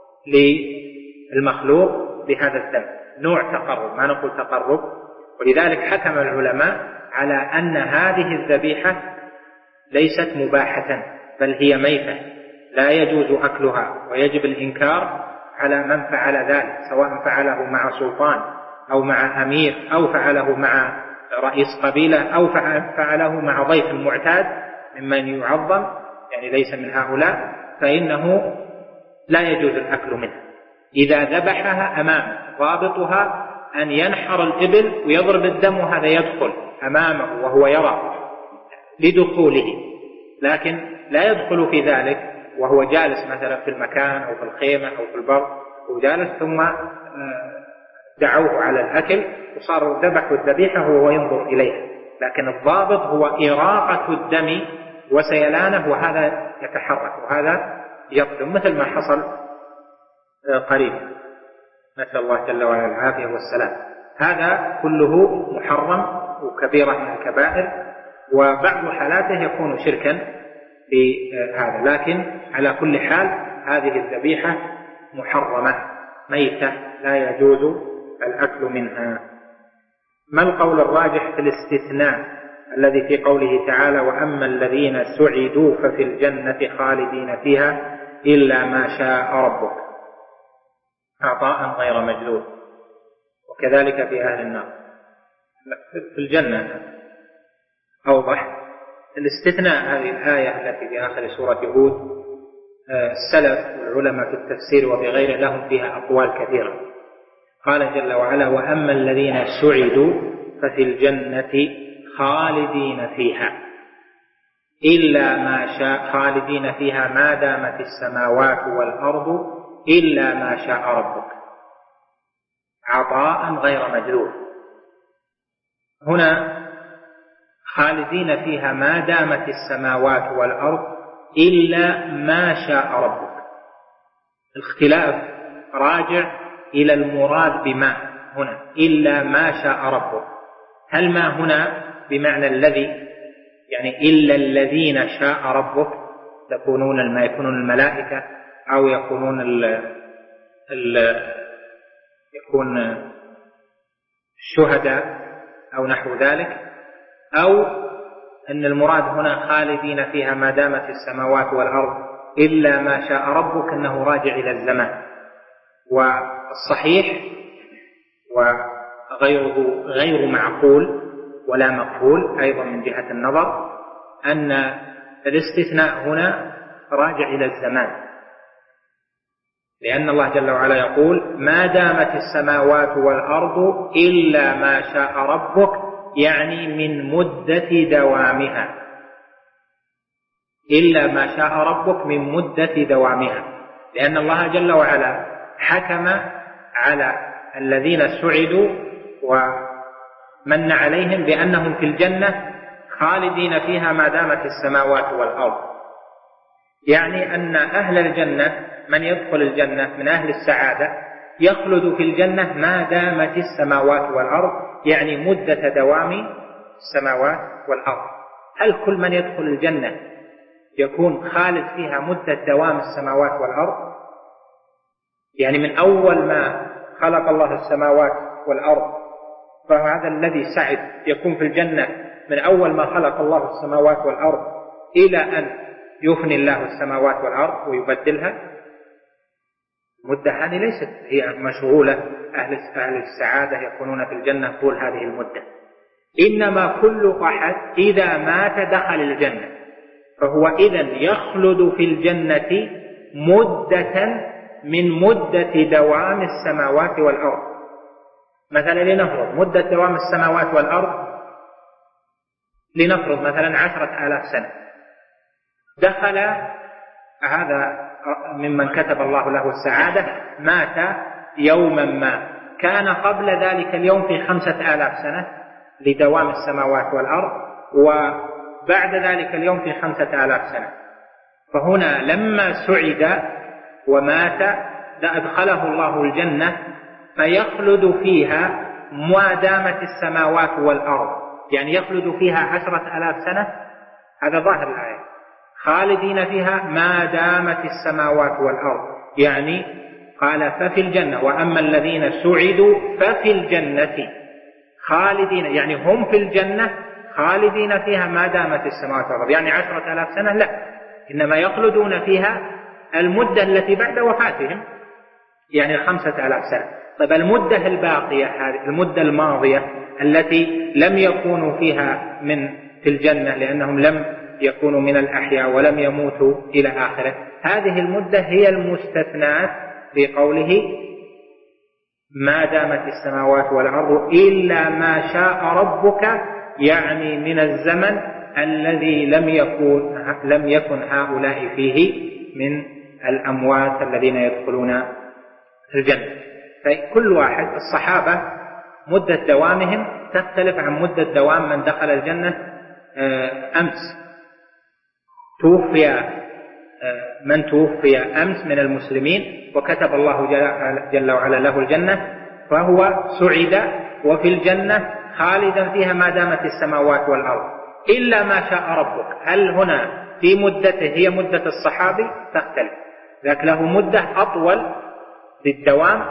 [SPEAKER 1] للمخلوق بهذا الدم، نوع تقرب، ما نقول تقرب. ولذلك حكم العلماء على أن هذه الذبيحة ليست مباحة، بل هي ميتة لا يجوز أكلها، ويجب الإنكار على من فعل ذلك، سواء فعله مع سلطان أو مع أمير أو فعله مع رئيس قبيلة أو فعله مع ضيف معتاد ممن يعظم، يعني ليس من هؤلاء، فإنه لا يجوز الأكل منها. إذا ذبحها أمام ضابطها أن ينحر الإبل ويضرب الدم، وهذا يدخل أمامه وهو يرى لدخوله، لكن لا يدخل في ذلك وهو جالس مثلا في المكان أو في الخيمة أو في البر وجالس ثم دعوه على الأكل وصار ذبح الذبيحة وهو ينظر إليها، لكن الضابط هو إراقة الدم وسيلانه، وهذا يتحرك وهذا يقدم، مثل ما حصل قريب، نسأل الله جل وعلا العافية والسلام. هذا كله محرم وكبيرة من الكبائر، وبعض حالاته يكون شركا في هذا، لكن على كل حال هذه الذبيحة محرمة ميتة لا يجوز الأكل منها. ما القول الراجح في الاستثناء الذي في قوله تعالى وأما الذين سعدوا ففي الجنة خالدين فيها إلا ما شاء ربك عطاء غير مجذوذ، وكذلك في أهل النار في الجنة أوضح. الاستثناء هذه الآية التي في آخر سورة هود، السلف والعلماء في التفسير وفي غيره لهم فيها أقوال كثيرة. قال جل وعلا وأما الذين سعدوا ففي الجنة خالدين فيها إلا ما شاء، خالدين فيها ما دامت السماوات والأرض إلا ما شاء ربك عطاء غير مجذوذ. هنا خالدين فيها ما دامت السماوات والأرض إلا ما شاء ربك. الاختلاف راجع إلى المراد بما هنا إلا ما شاء ربك. هل ما هنا بمعنى الذي، يعني إلا الذين شاء ربك يكونون ما يكونون الملائكة أو يكونون ال ال يكون الشهداء أو نحو ذلك، أو أن المراد هنا خالدين فيها ما دامت السماوات والأرض إلا ما شاء ربك أنه راجع إلى الزمان. والصحيح وغيره غير معقول ولا مقبول أيضا من جهة النظر أن الاستثناء هنا راجع إلى الزمان، لأن الله جل وعلا يقول ما دامت السماوات والأرض إلا ما شاء ربك، يعني من مدة دوامها، إلا ما شاء ربك من مدة دوامها، لأن الله جل وعلا حكم على الذين سعدوا ومن عليهم بأنهم في الجنة خالدين فيها ما دامت السماوات والأرض، يعني أن أهل الجنة من يدخل الجنة من أهل السعادة يخلد في الجنة ما دامت السماوات والأرض، يعني مدة دوام السماوات والأرض. هل كل من يدخل الجنة يكون خالد فيها مدة دوام السماوات والأرض؟ يعني من أول ما خلق الله السماوات والأرض فهذا الذي سعد يكون في الجنة من أول ما خلق الله السماوات والأرض إلى أن يفني الله السماوات والأرض ويبدلها. المدة هذه ليست هي مشغولة، أهل أهل السعادة يكونون في الجنة طول هذه المدة، إنما كل أحد إذا مات دخل الجنة، فهو إذن يخلد في الجنة مدة من مدة دوام السماوات والأرض. مثلا لنفرض مدة دوام السماوات والأرض لنفرض مثلا عشرة آلاف سنة، دخل هذا ممن كتب الله له السعادة مات يوما ما كان قبل ذلك اليوم في خمسة آلاف سنة لدوام السماوات والأرض، وبعد ذلك اليوم في خمسة آلاف سنة. فهنا لما سعد ومات أدخله الله الجنة فيخلد فيها ما دامت السماوات والأرض، يعني يخلد فيها عشرة آلاف سنة. هذا ظاهر الآية، خالدين فيها ما دامت السماوات والأرض، يعني قال ففي الجنة وأما الذين سعدوا ففي الجنة خالدين، يعني هم في الجنة خالدين فيها ما دامت السماوات والأرض، يعني عشرة آلاف سنة لا، إنما يخلدون فيها المدة التي بعد وفاتهم، يعني خمسة آلاف سنة. طيب المدة الباقية هذه المدة الماضية التي لم يكونوا فيها من في الجنة لأنهم لم يكونوا من الأحياء ولم يموتوا إلى آخره، هذه المدة هي المستثنات في قوله ما دامت السماوات والأرض إلا ما شاء ربك، يعني من الزمن الذي لم يكن لم يكن هؤلاء فيه من الأموات الذين يدخلون الجنة. فكل واحد الصحابة مدة دوامهم تختلف عن مدة دوام من دخل الجنة أمس. توفي من توفي أمس من المسلمين وكتب الله جل وعلا له الجنة، فهو سعد وفي الجنة خالدا فيها ما دامت السماوات والأرض إلا ما شاء ربك. هل هنا في مدته هي مدة الصحابي؟ تختلف، ذاك له مدة أطول للدوام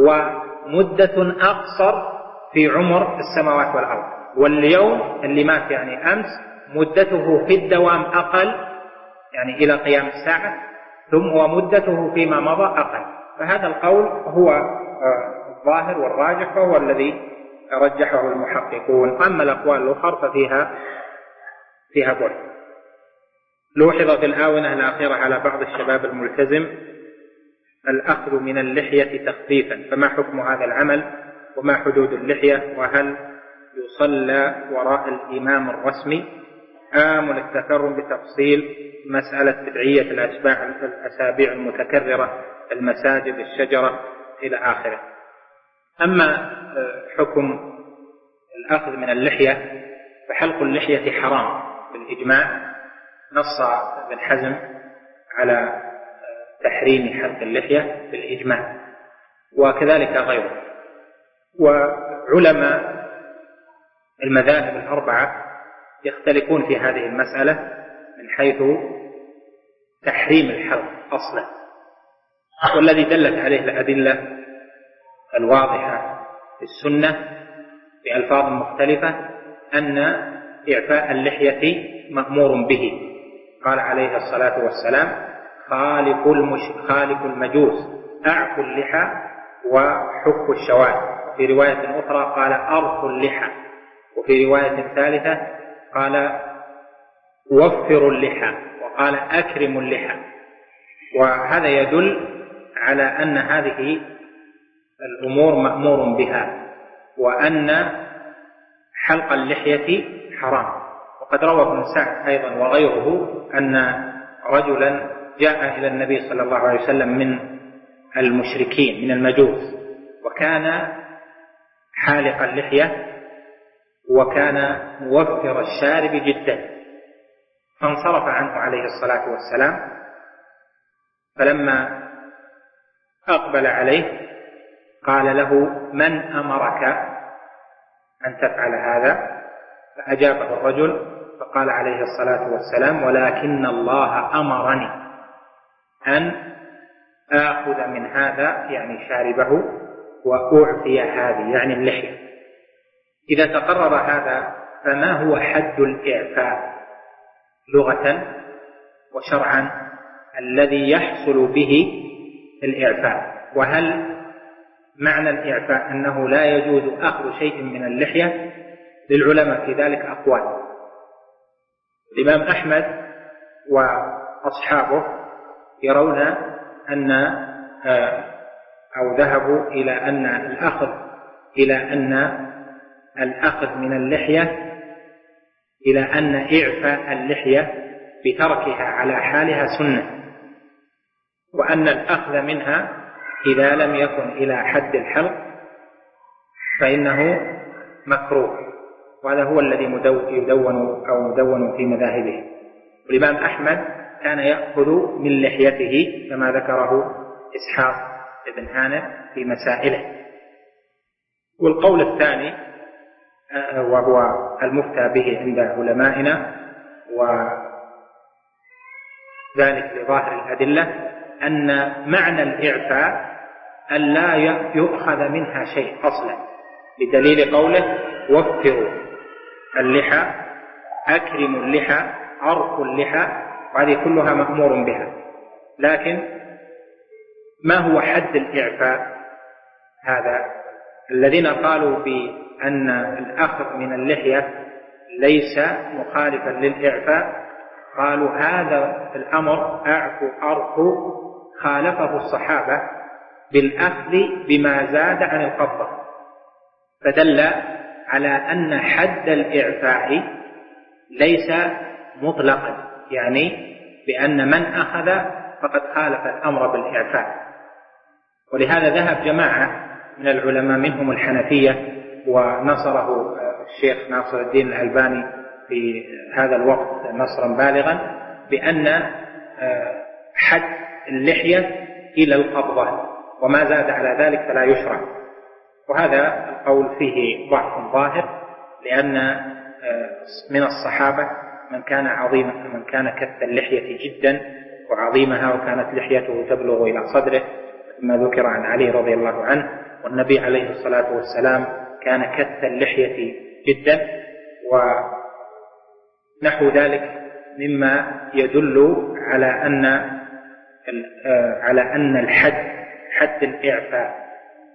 [SPEAKER 1] ومدة أقصر في عمر السماوات والأرض. واليوم اللي مات يعني أمس مدته في الدوام أقل، يعني إلى قيام الساعة، ثم ومدته فيما مضى أقل. فهذا القول هو الظاهر والراجح، وهو الذي رجحه المحققون. أما الأقوال الأخرى ففيها فيها بعد. لوحظ في الآونة الأخيرة على بعض الشباب الملتزم الأخذ من اللحية تخفيفا، فما حكم هذا العمل وما حدود اللحية، وهل يصلى وراء الإمام الرسمي؟ آمل التكرم بتفصيل مسألة بدعية الأسباع الأسابيع المتكررة، المساجد، الشجرة إلى آخره. أما حكم الأخذ من اللحية فحلق اللحية حرام بالإجماع، نص ابن حزم على تحريم حلق اللحية بالإجماع، وكذلك غيره. وعلماء المذاهب الأربعة يختلفون في هذه المسألة من حيث تحريم الحلق أصلا، والذي دلت عليه الأدلة الواضحة في السنة بألفاظ مختلفة أن إعفاء اللحية مأمور به. قال عليه الصلاة والسلام خالق, المش... خالق المجوس أعفوا اللحى وحكوا الشوارب. في رواية أخرى قال أرخوا اللحى، وفي رواية ثالثة قال وفروا اللحى، وقال أكرموا اللحى. وهذا يدل على أن هذه الأمور مأمور بها، وأن حلق اللحية حرام. وقد روى ابن سعد أيضا وغيره أن رجلا جاء إلى النبي صلى الله عليه وسلم من المشركين من المجوس، وكان حالق اللحية وكان موفر الشارب جدا، فانصرف عنه عليه الصلاة والسلام. فلما أقبل عليه قال له من أمرك أن تفعل هذا؟ فأجابه الرجل فقال عليه الصلاة والسلام ولكن الله أمرني أن آخذ من هذا يعني شاربه وأعفي هذه يعني اللحية. إذا تقرر هذا فما هو حد الإعفاء لغة وشرعا الذي يحصل به الإعفاء؟ وهل معنى الإعفاء أنه لا يجوز أخذ شيء من اللحية؟ للعلماء في ذلك أقوال. الإمام أحمد وأصحابه يرون أن أو ذهبوا إلى أن الأخذ إلى أن الأخذ من اللحية إلى أن إعفاء اللحية بتركها على حالها سنة، وأن الأخذ منها إذا لم يكن إلى حد الحلق فإنه مكروه. وهذا هو الذي يدون أو مدون في مذاهبه. والإمام أحمد كان يأخذ من لحيته كما ذكره إسحاق بن هانئ في مسائله. والقول الثاني وهو المفتى به عند علمائنا وذلك لظاهر الأدلة أن معنى الإعفاء أن لا يؤخذ منها شيء أصلا، بدليل قوله وفروا اللحى أكرموا اللحى أرخوا اللحى، وهذه كلها مأمور بها. لكن ما هو حد الإعفاء؟ هذا الذين قالوا بأن الأخذ من اللحية ليس مخالفا للإعفاء قالوا هذا الأمر أعفو أرفو خالفه الصحابة بالأخذ بما زاد عن القبضة، فدل على أن حد الإعفاء ليس مطلقا، يعني بأن من أخذ فقد خالف الأمر بالإعفاء. ولهذا ذهب جماعة من العلماء منهم الحنفية، ونصره الشيخ ناصر الدين الألباني في هذا الوقت نصرا بالغا، بأن حد اللحية إلى القبضة، وما زاد على ذلك فلا يشرع. وهذا القول فيه ضعف ظاهر، لأن من الصحابة من كان عظيما، من كان كث اللحية جدا وعظيمها، وكانت لحيته تبلغ إلى صدره ما ذكر عن علي رضي الله عنه، والنبي عليه الصلاة والسلام كان كث اللحية جدا، ونحو ذلك مما يدل على أن على أن الحد حد الإعفاء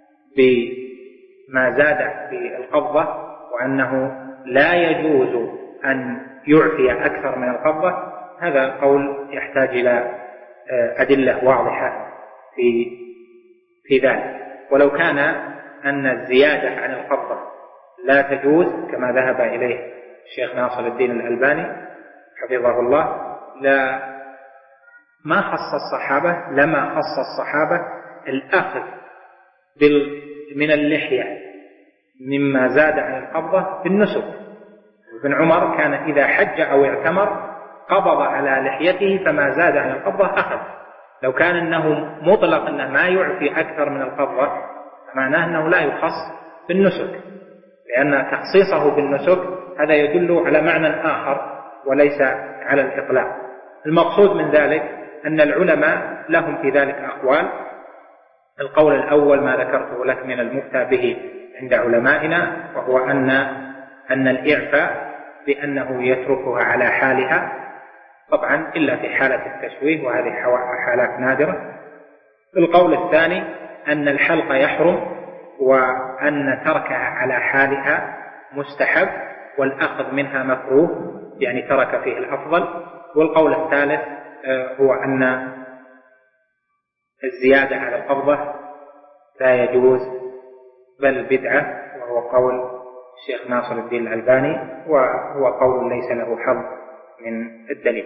[SPEAKER 1] بما زاد في القبضة، وأنه لا يجوز أن يعفي أكثر من القبضة. هذا القول يحتاج إلى أدلة واضحة في في ذلك. ولو كان أن الزيادة عن القبضة لا تجوز كما ذهب إليه الشيخ ناصر الدين الألباني حفظه الله، لا ما خص الصحابة لما خص الصحابة الأخذ من اللحية مما زاد عن القبضة بالنسك. ابن عمر كان إذا حج أو اعتمر قبض على لحيته فما زاد عن القبضة أخذ. لو كان أنه مطلق أنه ما يعفي أكثر من القبضة معناه أنه لا يخص بالنسك، لأن تخصيصه بالنسك هذا يدل على معنى آخر وليس على الإطلاق. المقصود من ذلك أن العلماء لهم في ذلك أقوال. القول الأول ما ذكرته لك من المفتى به عند علمائنا، وهو أن أن الإعفاء بأنه يتركها على حالها، طبعا إلا في حالة التشويه، وهذه حالات نادرة. القول الثاني أن الحلق يحرم، وأن تركها على حالها مستحب، والأخذ منها مكروه، يعني ترك فيه الأفضل. والقول الثالث هو أن الزيادة على القبضة لا يجوز بل بدعة، وهو قول الشيخ ناصر الدين الألباني، وهو قول ليس له حظ من الدليل.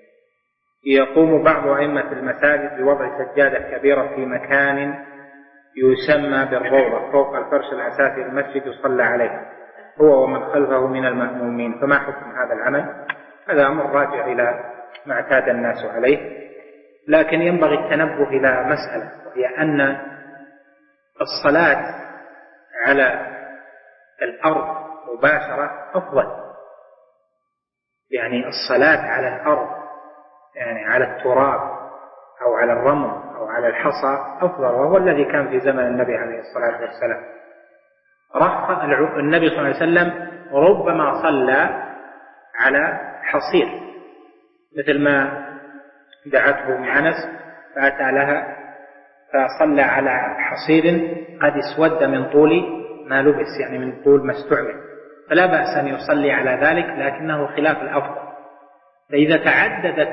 [SPEAKER 1] يقوم بعض أئمة المساجد بوضع سجادة كبيرة في مكان يسمى بالروضة فوق الفرش الأساسي للمسجد يصلى عليه هو ومن خلفه من المأمومين، فما حكم هذا العمل؟ هذا أمر راجع إلى ما اعتاد الناس عليه، لكن ينبغي التنبه إلى مسألة، وهي أن الصلاة على الأرض مباشرة أفضل. يعني الصلاة على الأرض، يعني على التراب أو على الرمل أو على الحصى أفضل، وهو الذي كان في زمن النبي عليه الصلاة والسلام. رخص النبي صلى الله عليه وسلم ربما صلى على حصير، مثل ما دعته أم أنس فأتى لها فصلى على حصير قد اسود من طول ما لبس، يعني من طول ما استعمل، فلا بأس أن يصلي على ذلك، لكنه خلاف الأفضل. فإذا تعددت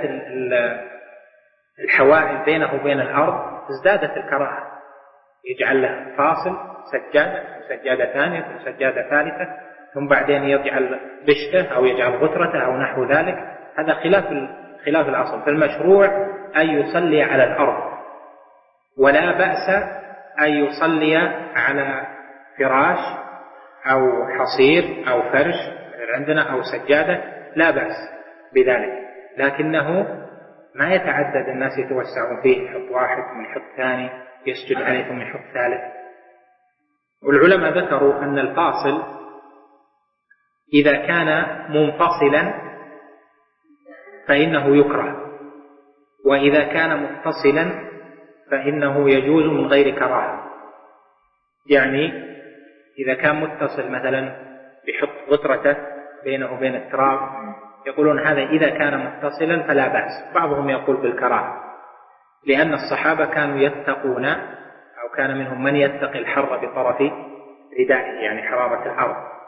[SPEAKER 1] الحوائل بينه وبين الأرض ازدادت الكراهة، يجعل له فاصل سجادة وسجادة ثانية وسجادة ثالثة، ثم بعدين يجعل بشته أو يجعل غترته أو نحو ذلك. هذا خلاف خلاف الأصل. فالمشروع أن يصلي على الأرض، ولا بأس أن يصلي على فراش أو حصير أو فرش عندنا أو سجادة، لا بأس بذلك، لكنه ما يتعدد الناس يتوسعون فيه، يحط واحد من يحط ثاني، يسجد عليه ثم يحط ثالث. والعلماء ذكروا أن الفاصل إذا كان منفصلا فإنه يكره، وإذا كان متصلا فإنه يجوز من غير كراهة. يعني إذا كان متصل مثلا بحط غترته بينه وبين التراب، يقولون هذا إذا كان متصلا فلا بأس، بعضهم يقول بالكراهة. لأن الصحابة كانوا يتقون، أو كان منهم من يتقي الحر بطرف ردائه، يعني حرارة الأرض،